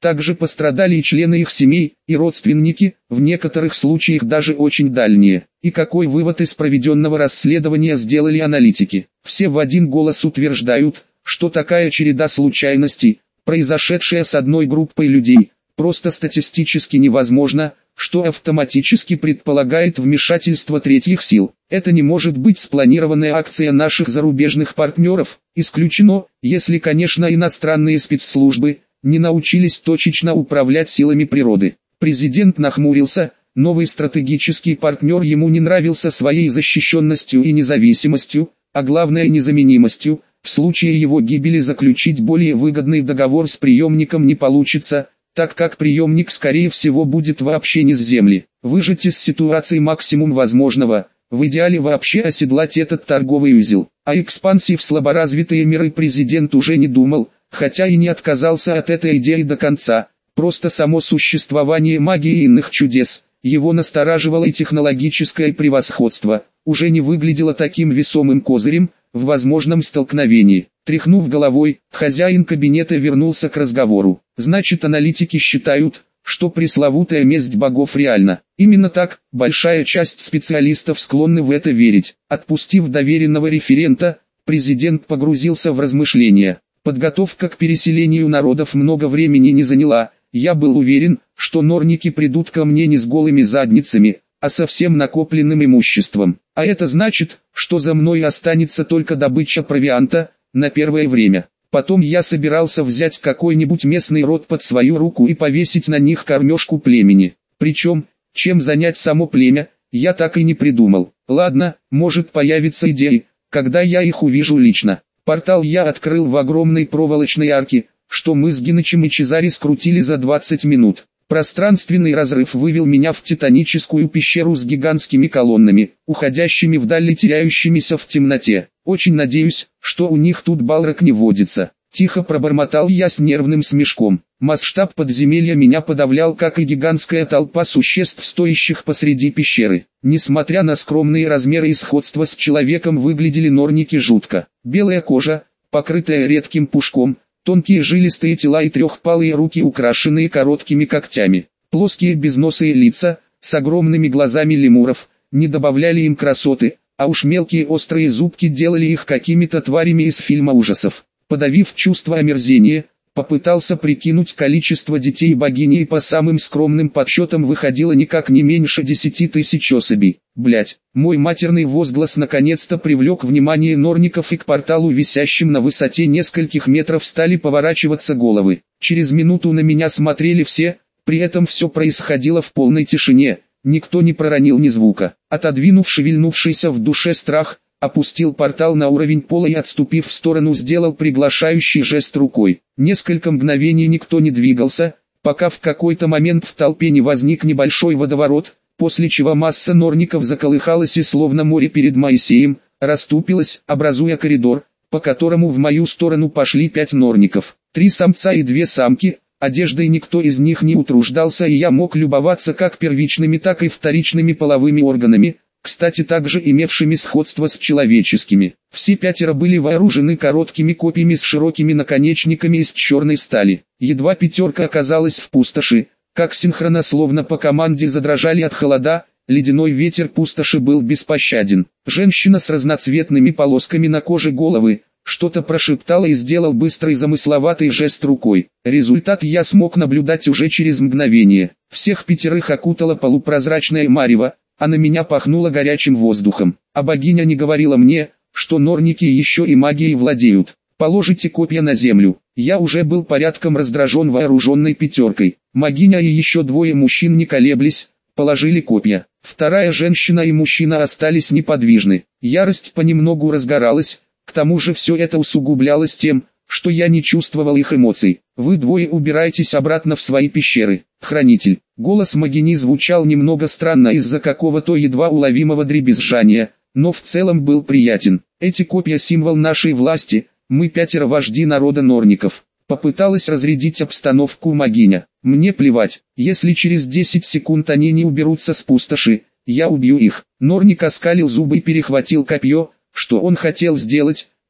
Также пострадали и члены их семей, и родственники, в некоторых случаях даже очень дальние. И какой вывод из проведенного расследования сделали аналитики? Все в один голос утверждают, что такая череда случайностей, произошедшая с одной группой людей, просто статистически невозможно, что автоматически предполагает вмешательство третьих сил. Это не может быть спланированная акция наших зарубежных партнеров, исключено, если, конечно, иностранные спецслужбы не научились точечно управлять силами природы. Президент нахмурился, новый стратегический партнер ему не нравился своей защищенностью и независимостью, а главное незаменимостью. В случае его гибели заключить более выгодный договор с преемником не получится, так как преемник скорее всего будет вообще не с земли. Выжать из ситуации максимум возможного, в идеале вообще оседлать этот торговый узел. О экспансии в слаборазвитые миры президент уже не думал, хотя и не отказался от этой идеи до конца. Просто само существование магии и иных чудес, его настораживало и технологическое превосходство, уже не выглядело таким весомым козырем в возможном столкновении. Тряхнув головой, хозяин кабинета вернулся к разговору. Значит, аналитики считают, что пресловутая месть богов реальна. Именно так, большая часть специалистов склонны в это верить. Отпустив доверенного референта, президент погрузился в размышления. Подготовка к переселению народов много времени не заняла. Я был уверен, что норники придут ко мне не с голыми задницами, а со всем накопленным имуществом. А это значит, что за мной останется только добыча провианта, на первое время. Потом я собирался взять какой-нибудь местный род под свою руку и повесить на них кормежку племени. Причем, чем занять само племя, я так и не придумал. Ладно, может появится идеи, когда я их увижу лично. Портал я открыл в огромной проволочной арке, что мы с Генычем и Чезари скрутили за 20 минут. Пространственный разрыв вывел меня в титаническую пещеру с гигантскими колоннами, уходящими вдаль и теряющимися в темноте. Очень надеюсь, что у них тут балрак не водится. Тихо пробормотал я с нервным смешком. Масштаб подземелья меня подавлял, как и гигантская толпа существ, стоящих посреди пещеры. Несмотря на скромные размеры и сходство с человеком, выглядели норники жутко. Белая кожа, покрытая редким пушком, тонкие жилистые тела и трехпалые руки, украшенные короткими когтями. Плоские безносые лица, с огромными глазами лемуров, не добавляли им красоты, а уж мелкие острые зубки делали их какими-то тварями из фильма ужасов. Подавив чувство омерзения, попытался прикинуть количество детей богини, и по самым скромным подсчетам выходило никак не меньше 10 тысяч особей. Блять, мой матерный возглас наконец-то привлек внимание норников, и к порталу, висящим на высоте нескольких метров, стали поворачиваться головы. Через минуту на меня смотрели все, при этом все происходило в полной тишине, никто не проронил ни звука. Отодвинув шевельнувшийся в душе страх, опустил портал на уровень пола и, отступив в сторону, сделал приглашающий жест рукой. Несколько мгновений никто не двигался, пока в какой-то момент в толпе не возник небольшой водоворот, после чего масса норников заколыхалась и, словно море перед Моисеем, расступилась, образуя коридор, по которому в мою сторону пошли 5 норников. 3 самца и 2 самки. Одеждой никто из них не утруждался, и я мог любоваться как первичными, так и вторичными половыми органами, кстати, также имевшими сходство с человеческими. Все 5 были вооружены короткими копьями с широкими наконечниками из черной стали. Едва 5 оказалась в пустоши, как синхронно, словно по команде, задрожали от холода. Ледяной ветер пустоши был беспощаден. Женщина с разноцветными полосками на коже головы что-то прошептала и сделал быстрый замысловатый жест рукой. Результат я смог наблюдать уже через мгновение. Всех 5 окутала полупрозрачное марево, а на меня пахнуло горячим воздухом. А богиня не говорила мне, что норники еще и магией владеют. Положите копья на землю. Я уже был порядком раздражен вооруженной 5. Магиня и еще 2 мужчин, не колеблясь, положили копья. Вторая женщина и мужчина остались неподвижны. Ярость понемногу разгоралась, к тому же все это усугублялось тем, что я не чувствовал их эмоций. Вы 2 убирайтесь обратно в свои пещеры. Хранитель. Голос Магини звучал немного странно из-за какого-то едва уловимого дребезжания, но в целом был приятен. Эти копья — символ нашей власти, мы 5 вожди народа норников. Попыталась разрядить обстановку Магиня. Мне плевать, если через 10 секунд они не уберутся с пустоши, я убью их. Норник оскалил зубы и перехватил копье. Что он хотел сделать,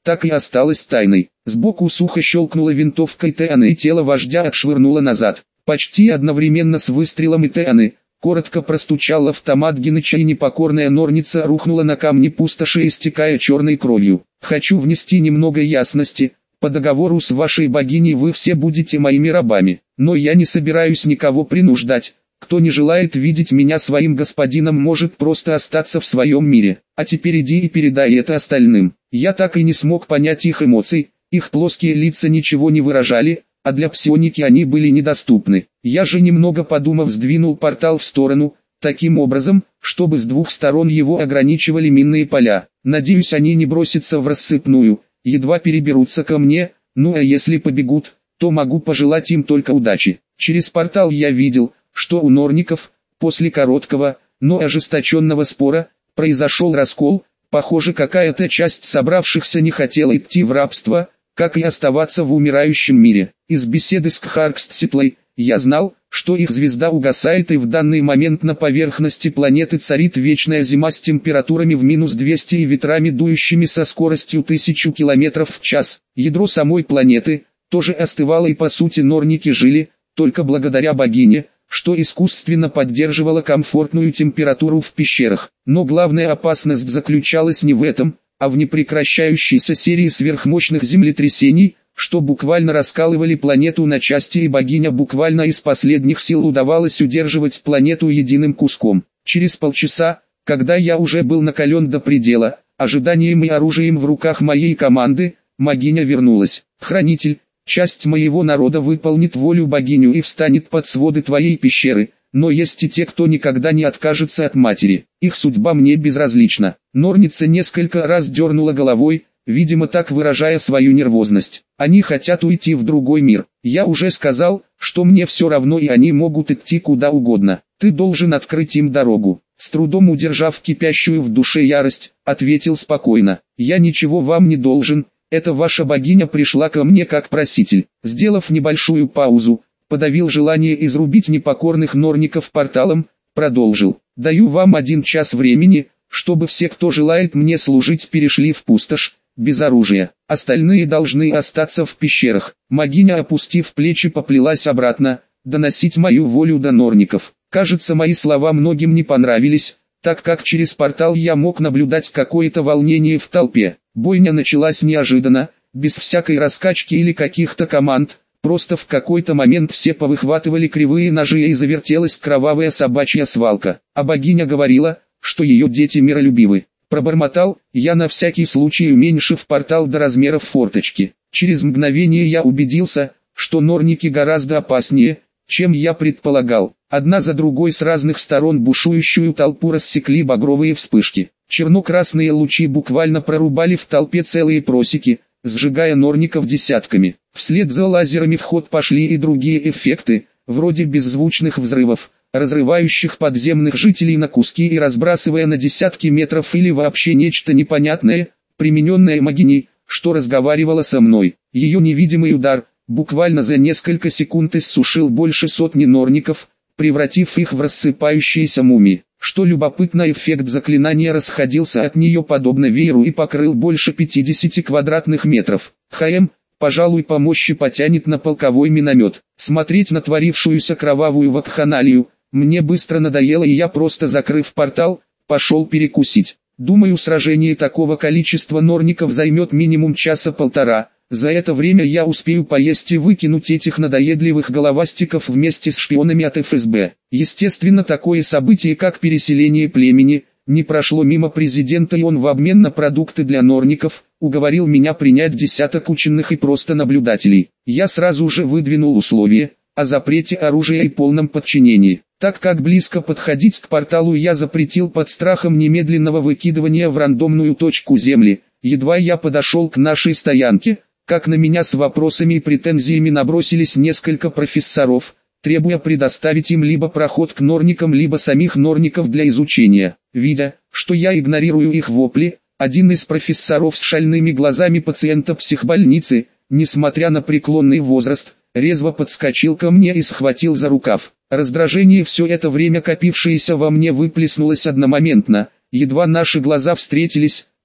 так и осталась тайной. Сбоку сухо щелкнула винтовка Итеаны и тело вождя отшвырнуло назад. Почти одновременно с выстрелом Итеаны, коротко простучал автомат Геныча, и непокорная норница рухнула на камни пустоши, истекая черной кровью. Хочу внести немного ясности. По договору с вашей богиней вы все будете моими рабами, но я не собираюсь никого принуждать. Кто не желает видеть меня своим господином, может просто остаться в своем мире. А теперь иди и передай это остальным. Я так и не смог понять их эмоций, их плоские лица ничего не выражали, а для псионики они были недоступны. Я же, немного подумав, сдвинул портал в сторону, таким образом, чтобы с двух сторон его ограничивали минные поля. Надеюсь, они не бросятся в рассыпную, едва переберутся ко мне, ну а если побегут, то могу пожелать им только удачи. Через портал я видел, что у норников, после короткого, но ожесточенного спора, произошел раскол. Похоже, какая-то часть собравшихся не хотела идти в рабство, как и оставаться в умирающем мире. Из беседы с Кхаркстситлой я знал, что их звезда угасает, и в данный момент на поверхности планеты царит вечная зима с температурами в -200 и ветрами, дующими со скоростью 1000 км в час. Ядро самой планеты тоже остывало, и по сути норники жили только благодаря богине, что искусственно поддерживало комфортную температуру в пещерах. Но главная опасность заключалась не в этом, а в непрекращающейся серии сверхмощных землетрясений, что буквально раскалывали планету на части, и богиня буквально из последних сил удавалось удерживать планету единым куском. Через полчаса, когда я уже был накален до предела, ожиданием и оружием в руках моей команды, богиня вернулась. Хранитель, часть моего народа выполнит волю богиню и встанет под своды твоей пещеры, но есть и те, кто никогда не откажется от матери. Их судьба мне безразлична. Норница несколько раз дернула головой, видимо так выражая свою нервозность. Они хотят уйти в другой мир. Я уже сказал, что мне все равно, и они могут идти куда угодно. Ты должен открыть им дорогу. С трудом удержав кипящую в душе ярость, ответил спокойно. Я ничего вам не должен. Это ваша богиня пришла ко мне как проситель. Сделав небольшую паузу, подавил желание изрубить непокорных норников порталом, продолжил. Даю вам 1 час времени, чтобы все, кто желает мне служить, перешли в пустошь, без оружия. Остальные должны остаться в пещерах. Богиня, опустив плечи, поплелась обратно, доносить мою волю до норников. Кажется, мои слова многим не понравились, так как через портал я мог наблюдать какое-то волнение в толпе. Бойня началась неожиданно, без всякой раскачки или каких-то команд. Просто в какой-то момент все повыхватывали кривые ножи, и завертелась кровавая собачья свалка. А богиня говорила, что ее дети миролюбивы. Пробормотал я, на всякий случай уменьшив портал до размеров форточки. Через мгновение я убедился, что норники гораздо опаснее, чем я предполагал. Одна за другой с разных сторон бушующую толпу рассекли багровые вспышки. Черно-красные лучи буквально прорубали в толпе целые просеки, сжигая норников десятками. Вслед за лазерами в ход пошли и другие эффекты, вроде беззвучных взрывов, разрывающих подземных жителей на куски и разбрасывая на десятки метров, или вообще нечто непонятное, примененное богиней, что разговаривала со мной. Ее невидимый удар, буквально за несколько секунд иссушил больше сотни норников, превратив их в рассыпающиеся мумии. Что любопытно, эффект заклинания расходился от нее подобно вееру и покрыл больше 50 квадратных метров. Пожалуй, по мощи потянет на полковой миномет. Смотреть на творившуюся кровавую вакханалию мне быстро надоело, и я, просто закрыв портал, пошел перекусить. Думаю, сражение такого количества норников займет минимум часа-полтора. За это время я успею поесть и выкинуть этих надоедливых головастиков вместе с шпионами от ФСБ. Естественно, такое событие, как переселение племени, не прошло мимо президента, и он в обмен на продукты для норников уговорил меня принять десяток ученых и просто наблюдателей. Я сразу же выдвинул условие о запрете оружия и полном подчинении. Так как близко подходить к порталу я запретил под страхом немедленного выкидывания в рандомную точку Земли. Едва я подошел к нашей стоянке, как на меня с вопросами и претензиями набросились несколько профессоров, требуя предоставить им либо проход к норникам, либо самих норников для изучения. Видя, что я игнорирую их вопли, один из профессоров с шальными глазами пациента психбольницы, несмотря на преклонный возраст, резво подскочил ко мне и схватил за рукав. Раздражение, все это время копившееся во мне, выплеснулось одномоментно. Едва наши глаза встретились,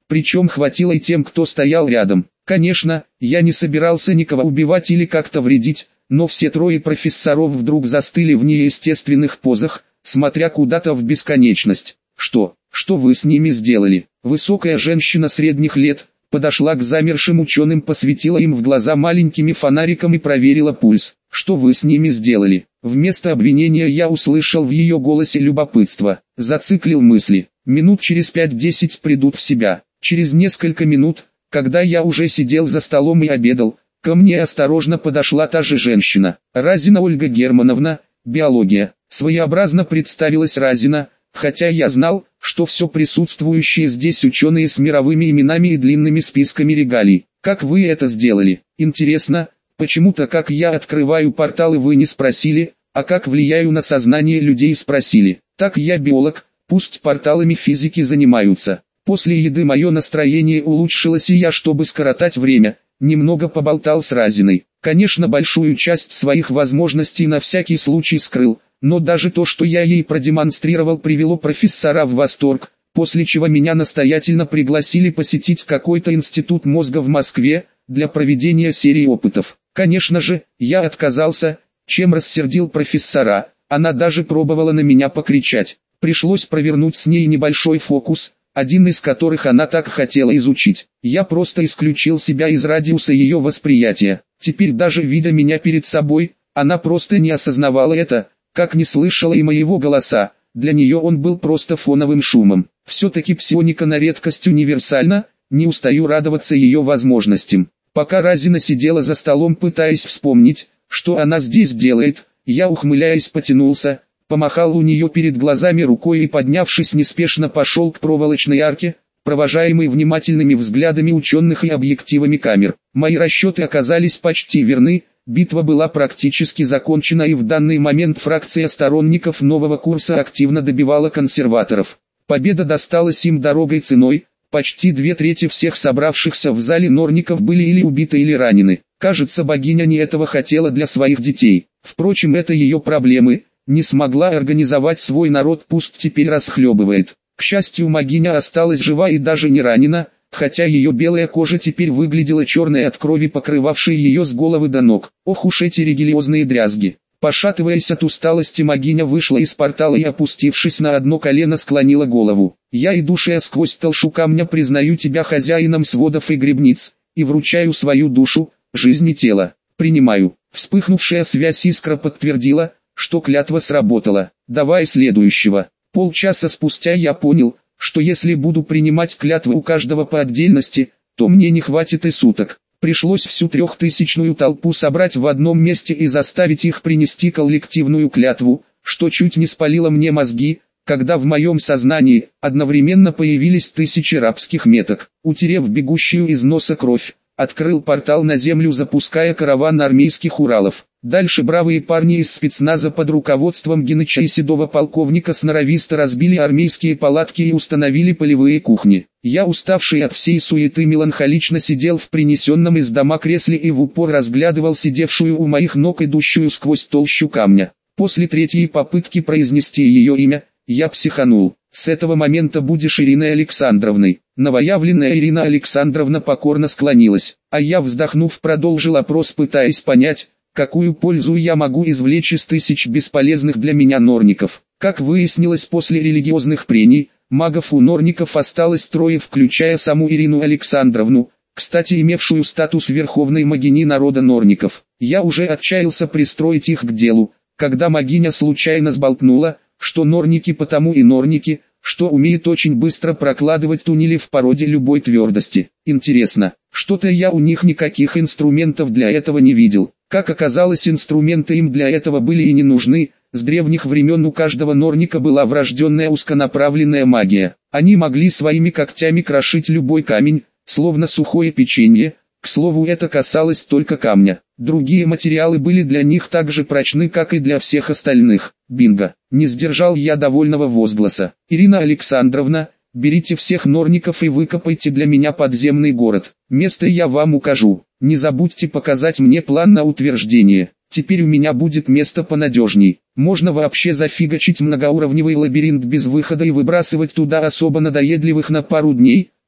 Причем хватило и тем, кто стоял рядом. Конечно, я не собирался никого убивать или как-то вредить, но все трое профессоров вдруг застыли в неестественных позах, смотря куда-то в бесконечность. Что вы с ними сделали? Высокая женщина средних лет подошла к замершим ученым, посветила им в глаза маленькими фонариком и проверила пульс. Что вы с ними сделали? Вместо обвинения я услышал в ее голосе любопытство. Зациклил мысли. Минут через 5-10 придут в себя. Через несколько минут, когда я уже сидел за столом и обедал, ко мне осторожно подошла та же женщина. Разина Ольга Германовна, биология. Своеобразно представилась Разина, хотя я знал, что все присутствующие здесь ученые с мировыми именами и длинными списками регалий. Как вы это сделали? Интересно, почему-то как я открываю порталы вы не спросили, а как влияю на сознание людей спросили. Так я биолог, пусть порталами физики занимаются. После еды мое настроение улучшилось и я, чтобы скоротать время, немного поболтал с Разиной. Конечно, большую часть своих возможностей на всякий случай скрыл, но даже то, что я ей продемонстрировал, привело профессора в восторг, после чего меня настоятельно пригласили посетить какой-то институт мозга в Москве, для проведения серии опытов. Конечно же, я отказался, чем рассердил профессора, она даже пробовала на меня покричать. Пришлось провернуть с ней небольшой фокус, один из которых она так хотела изучить. Я просто исключил себя из радиуса ее восприятия. Теперь даже видя меня перед собой, она просто не осознавала это, как не слышала и моего голоса, для нее он был просто фоновым шумом. Все-таки псионика на редкость универсальна, не устаю радоваться ее возможностям. Пока Разина сидела за столом, пытаясь вспомнить, что она здесь делает, я, ухмыляясь, потянулся, помахал у нее перед глазами рукой и, поднявшись, неспешно пошел к проволочной арке, провожаемый внимательными взглядами ученых и объективами камер. Мои расчеты оказались почти верны, битва была практически закончена, и в данный момент фракция сторонников нового курса активно добивала консерваторов. Победа досталась им дорогой ценой, почти 2/3 всех собравшихся в зале норников были или убиты, или ранены. Кажется, богиня не этого хотела для своих детей. Впрочем, это ее проблемы. Не смогла организовать свой народ, пусть теперь расхлебывает. К счастью, богиня осталась жива и даже не ранена, хотя ее белая кожа теперь выглядела черной от крови, покрывавшей ее с головы до ног. Ох уж эти религиозные дрязги. Пошатываясь от усталости, богиня вышла из портала и, опустившись на одно колено, склонила голову. «Я, идущая сквозь толщу камня, признаю тебя хозяином сводов и гребниц, и вручаю свою душу, жизнь и тело. Принимаю». Вспыхнувшая связь искра подтвердила, что клятва сработала. «Давай следующего». Полчаса спустя я понял, что если буду принимать клятвы у каждого по отдельности, то мне не хватит и суток. Пришлось всю 3000-ную толпу собрать в одном месте и заставить их принести коллективную клятву, что чуть не спалило мне мозги, когда в моем сознании одновременно появились 1000 рабских меток. Утерев бегущую из носа кровь, открыл портал на землю, запуская караван армейских Уралов. Дальше бравые парни из спецназа под руководством Геныча и седого полковника сноровисто разбили армейские палатки и установили полевые кухни. Я, уставший от всей суеты, меланхолично сидел в принесенном из дома кресле и в упор разглядывал сидевшую у моих ног, идущую сквозь толщу камня. После 3-й попытки произнести ее имя, я психанул. «С этого момента будешь Ириной Александровной». Новоявленная Ирина Александровна покорно склонилась, а я, вздохнув, продолжил опрос, пытаясь понять, какую пользу я могу извлечь из 1000 бесполезных для меня норников. Как выяснилось после религиозных прений, магов у норников осталось 3, включая саму Ирину Александровну, кстати, имевшую статус верховной магини народа норников. Я уже отчаялся пристроить их к делу, когда магиня случайно сболтнула, что норники потому и норники, что умеют очень быстро прокладывать туннели в породе любой твердости. Интересно, что-то я у них никаких инструментов для этого не видел. Как оказалось, инструменты им для этого были и не нужны. С древних времен у каждого норника была врожденная узконаправленная магия. Они могли своими когтями крошить любой камень, словно сухое печенье. К слову, это касалось только камня. Другие материалы были для них так же прочны, как и для всех остальных. Бинго! Не сдержал я довольного возгласа. «Ирина Александровна, берите всех норников и выкопайте для меня подземный город. Место я вам укажу. Не забудьте показать мне план на утверждение. Теперь у меня будет место понадежней. Можно вообще зафигачить многоуровневый лабиринт без выхода и выбрасывать туда особо надоедливых на пару дней,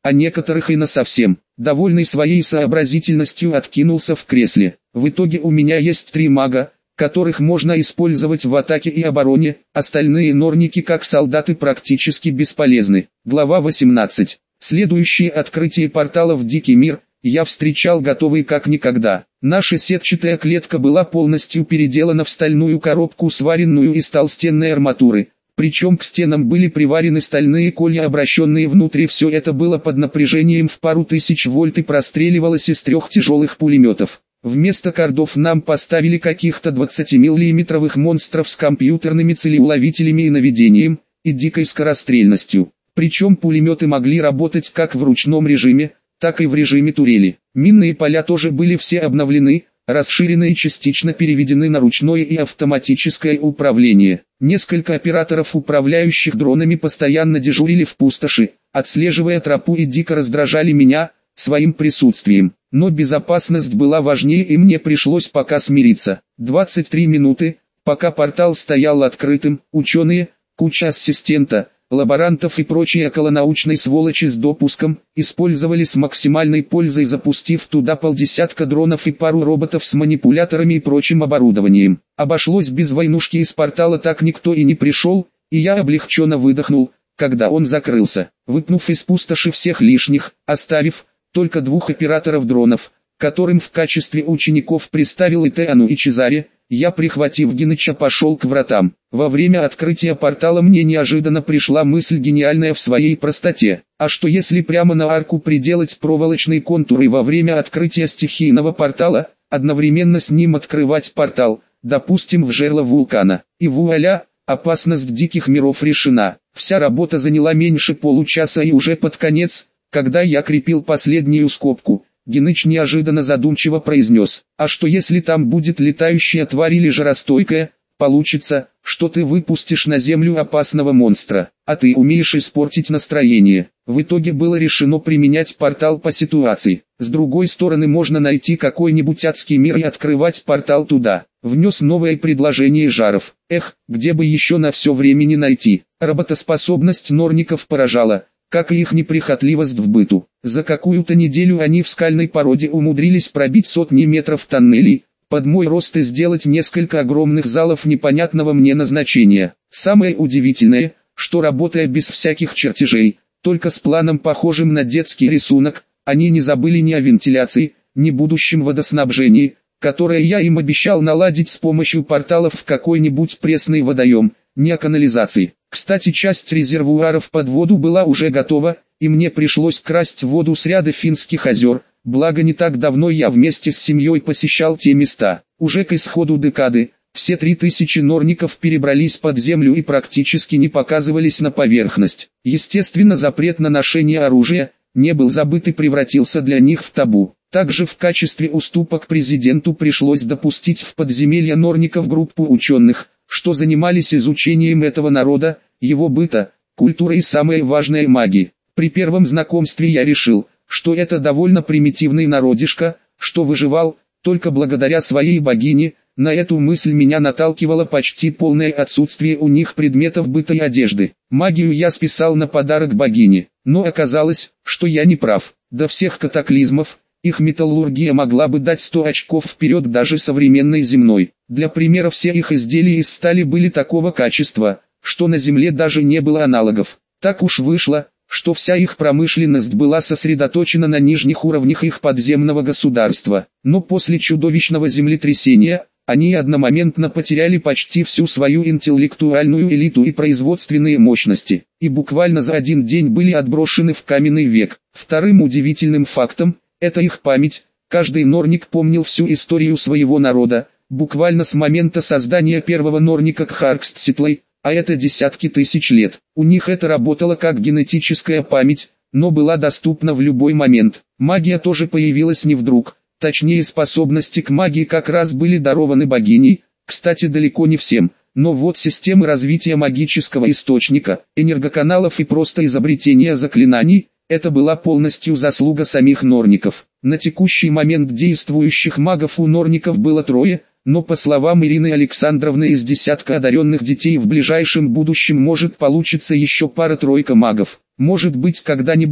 а некоторых и насовсем. Довольный своей сообразительностью откинулся в кресле. В итоге у меня есть 3 мага, которых можно использовать в атаке и обороне, остальные норники как солдаты практически бесполезны. Глава 18. Следующее открытие портала в Дикий мир я встречал готовый как никогда. Наша сетчатая клетка была полностью переделана в стальную коробку, сваренную из толстенной арматуры. Причем к стенам были приварены стальные колья, обращенные внутрь. Все это было под напряжением в пару тысяч вольт и простреливалось из 3 тяжелых пулеметов. Вместо кордов нам поставили каких-то 20-миллиметровых монстров с компьютерными целеуловителями и наведением, и дикой скорострельностью. Причем пулеметы могли работать как в ручном режиме, так и в режиме турели. Минные поля тоже были все обновлены, расширены и частично переведены на ручное и автоматическое управление. Несколько операторов, управляющих дронами, постоянно дежурили в пустоши, отслеживая тропу, и дико раздражали меня своим присутствием. Но безопасность была важнее, и мне пришлось пока смириться. 23 минуты, пока портал стоял открытым, ученые, куча ассистента, лаборантов и прочей околонаучной сволочи с допуском, использовали с максимальной пользой, запустив туда 50 дронов и пару роботов с манипуляторами и прочим оборудованием. Обошлось без войнушки, из портала так никто и не пришел, и я облегченно выдохнул, когда он закрылся, выпнув из пустоши всех лишних, оставив только 2 операторов дронов, которым в качестве учеников приставил и Теану, и Чезаре. Я, прихватив Геныча, пошел к вратам. Во время открытия портала мне неожиданно пришла мысль, гениальная в своей простоте. А что если прямо на арку приделать проволочный контур и во время открытия стихийного портала, одновременно с ним открывать портал, допустим, в жерло вулкана. И вуаля, опасность диких миров решена. Вся работа заняла меньше получаса, и уже под конец, когда я крепил последнюю скобку, Геныч неожиданно задумчиво произнес: «А что если там будет летающая тварь или жаростойкая? Получится, что ты выпустишь на землю опасного монстра, а ты умеешь испортить настроение». В итоге было решено применять портал по ситуации. С другой стороны, можно найти какой-нибудь адский мир и открывать портал туда. Внес новое предложение Жаров. Эх, где бы еще на все времени найти. Работоспособность норников поражала, как и их неприхотливость в быту. За какую-то неделю они в скальной породе умудрились пробить сотни метров тоннелей, под мой рост, и сделать несколько огромных залов непонятного мне назначения. Самое удивительное, что, работая без всяких чертежей, только с планом, похожим на детский рисунок, они не забыли ни о вентиляции, ни будущем водоснабжении, которое я им обещал наладить с помощью порталов в какой-нибудь пресный водоем, ни о канализации. Кстати, часть резервуаров под воду была уже готова, и мне пришлось красть воду с ряда финских озер, благо не так давно я вместе с семьей посещал те места. Уже к исходу декады, все 3000 норников перебрались под землю и практически не показывались на поверхность. Естественно, запрет на ношение оружия не был забыт и превратился для них в табу. Также в качестве уступок президенту пришлось допустить в подземелье норников группу ученых, что занимались изучением этого народа, его быта, культуры и, самое важное, магии. При первом знакомстве я решил, что это довольно примитивный народишко, что выживал только благодаря своей богине. На эту мысль меня наталкивало почти полное отсутствие у них предметов быта и одежды. Магию я списал на подарок богине, но оказалось, что я не прав. До всех катаклизмов их металлургия могла бы дать 100 очков вперед даже современной земной. Для примера, все их изделия из стали были такого качества, что на земле даже не было аналогов. Так уж вышло, что вся их промышленность была сосредоточена на нижних уровнях их подземного государства. Но после чудовищного землетрясения они одномоментно потеряли почти всю свою интеллектуальную элиту и производственные мощности, и буквально за один день были отброшены в каменный век. Вторым удивительным фактом – это их память. Каждый норник помнил всю историю своего народа, буквально с момента создания первого норника Кхаркстситлой, а это десятки тысяч лет. У них это работало как генетическая память, но была доступна в любой момент. Магия тоже появилась не вдруг. Точнее, способности к магии как раз были дарованы богиней, кстати, далеко не всем, но вот системы развития магического источника, энергоканалов и просто изобретения заклинаний – это была полностью заслуга самих норников. На текущий момент действующих магов у норников было 3, но по словам Ирины Александровны, из десятка одаренных детей в ближайшем будущем может получиться еще пара-тройка магов. Может быть, когда-нибудь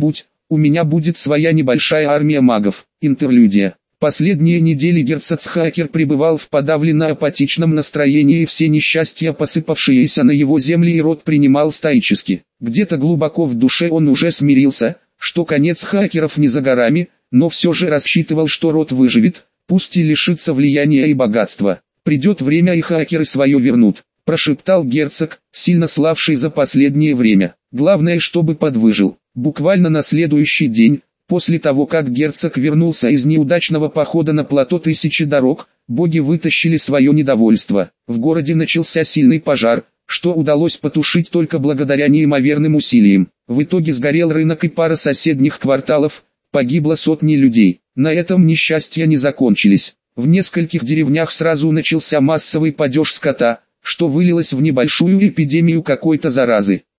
У меня будет своя небольшая армия магов. Интерлюдия. Последние недели герцог-хакер пребывал в подавленно-апатичном настроении, и все несчастья, посыпавшиеся на его земли и род, принимал стоически. Где-то глубоко в душе он уже смирился, что конец хакеров не за горами, но все же рассчитывал, что род выживет, пусть и лишится влияния и богатства. «Придет время, и хакеры свое вернут», – прошептал герцог, сильно славший за последнее время. «Главное, чтобы подвыжил». Буквально на следующий день, после того как герцог вернулся из неудачного похода на плато Тысячи Дорог, боги вытащили свое недовольство. В городе начался сильный пожар, что удалось потушить только благодаря неимоверным усилиям. В итоге сгорел рынок и пара соседних кварталов, погибло сотни людей. На этом несчастья не закончились. В нескольких деревнях сразу начался массовый падеж скота, что вылилось в небольшую эпидемию какой-то заразы.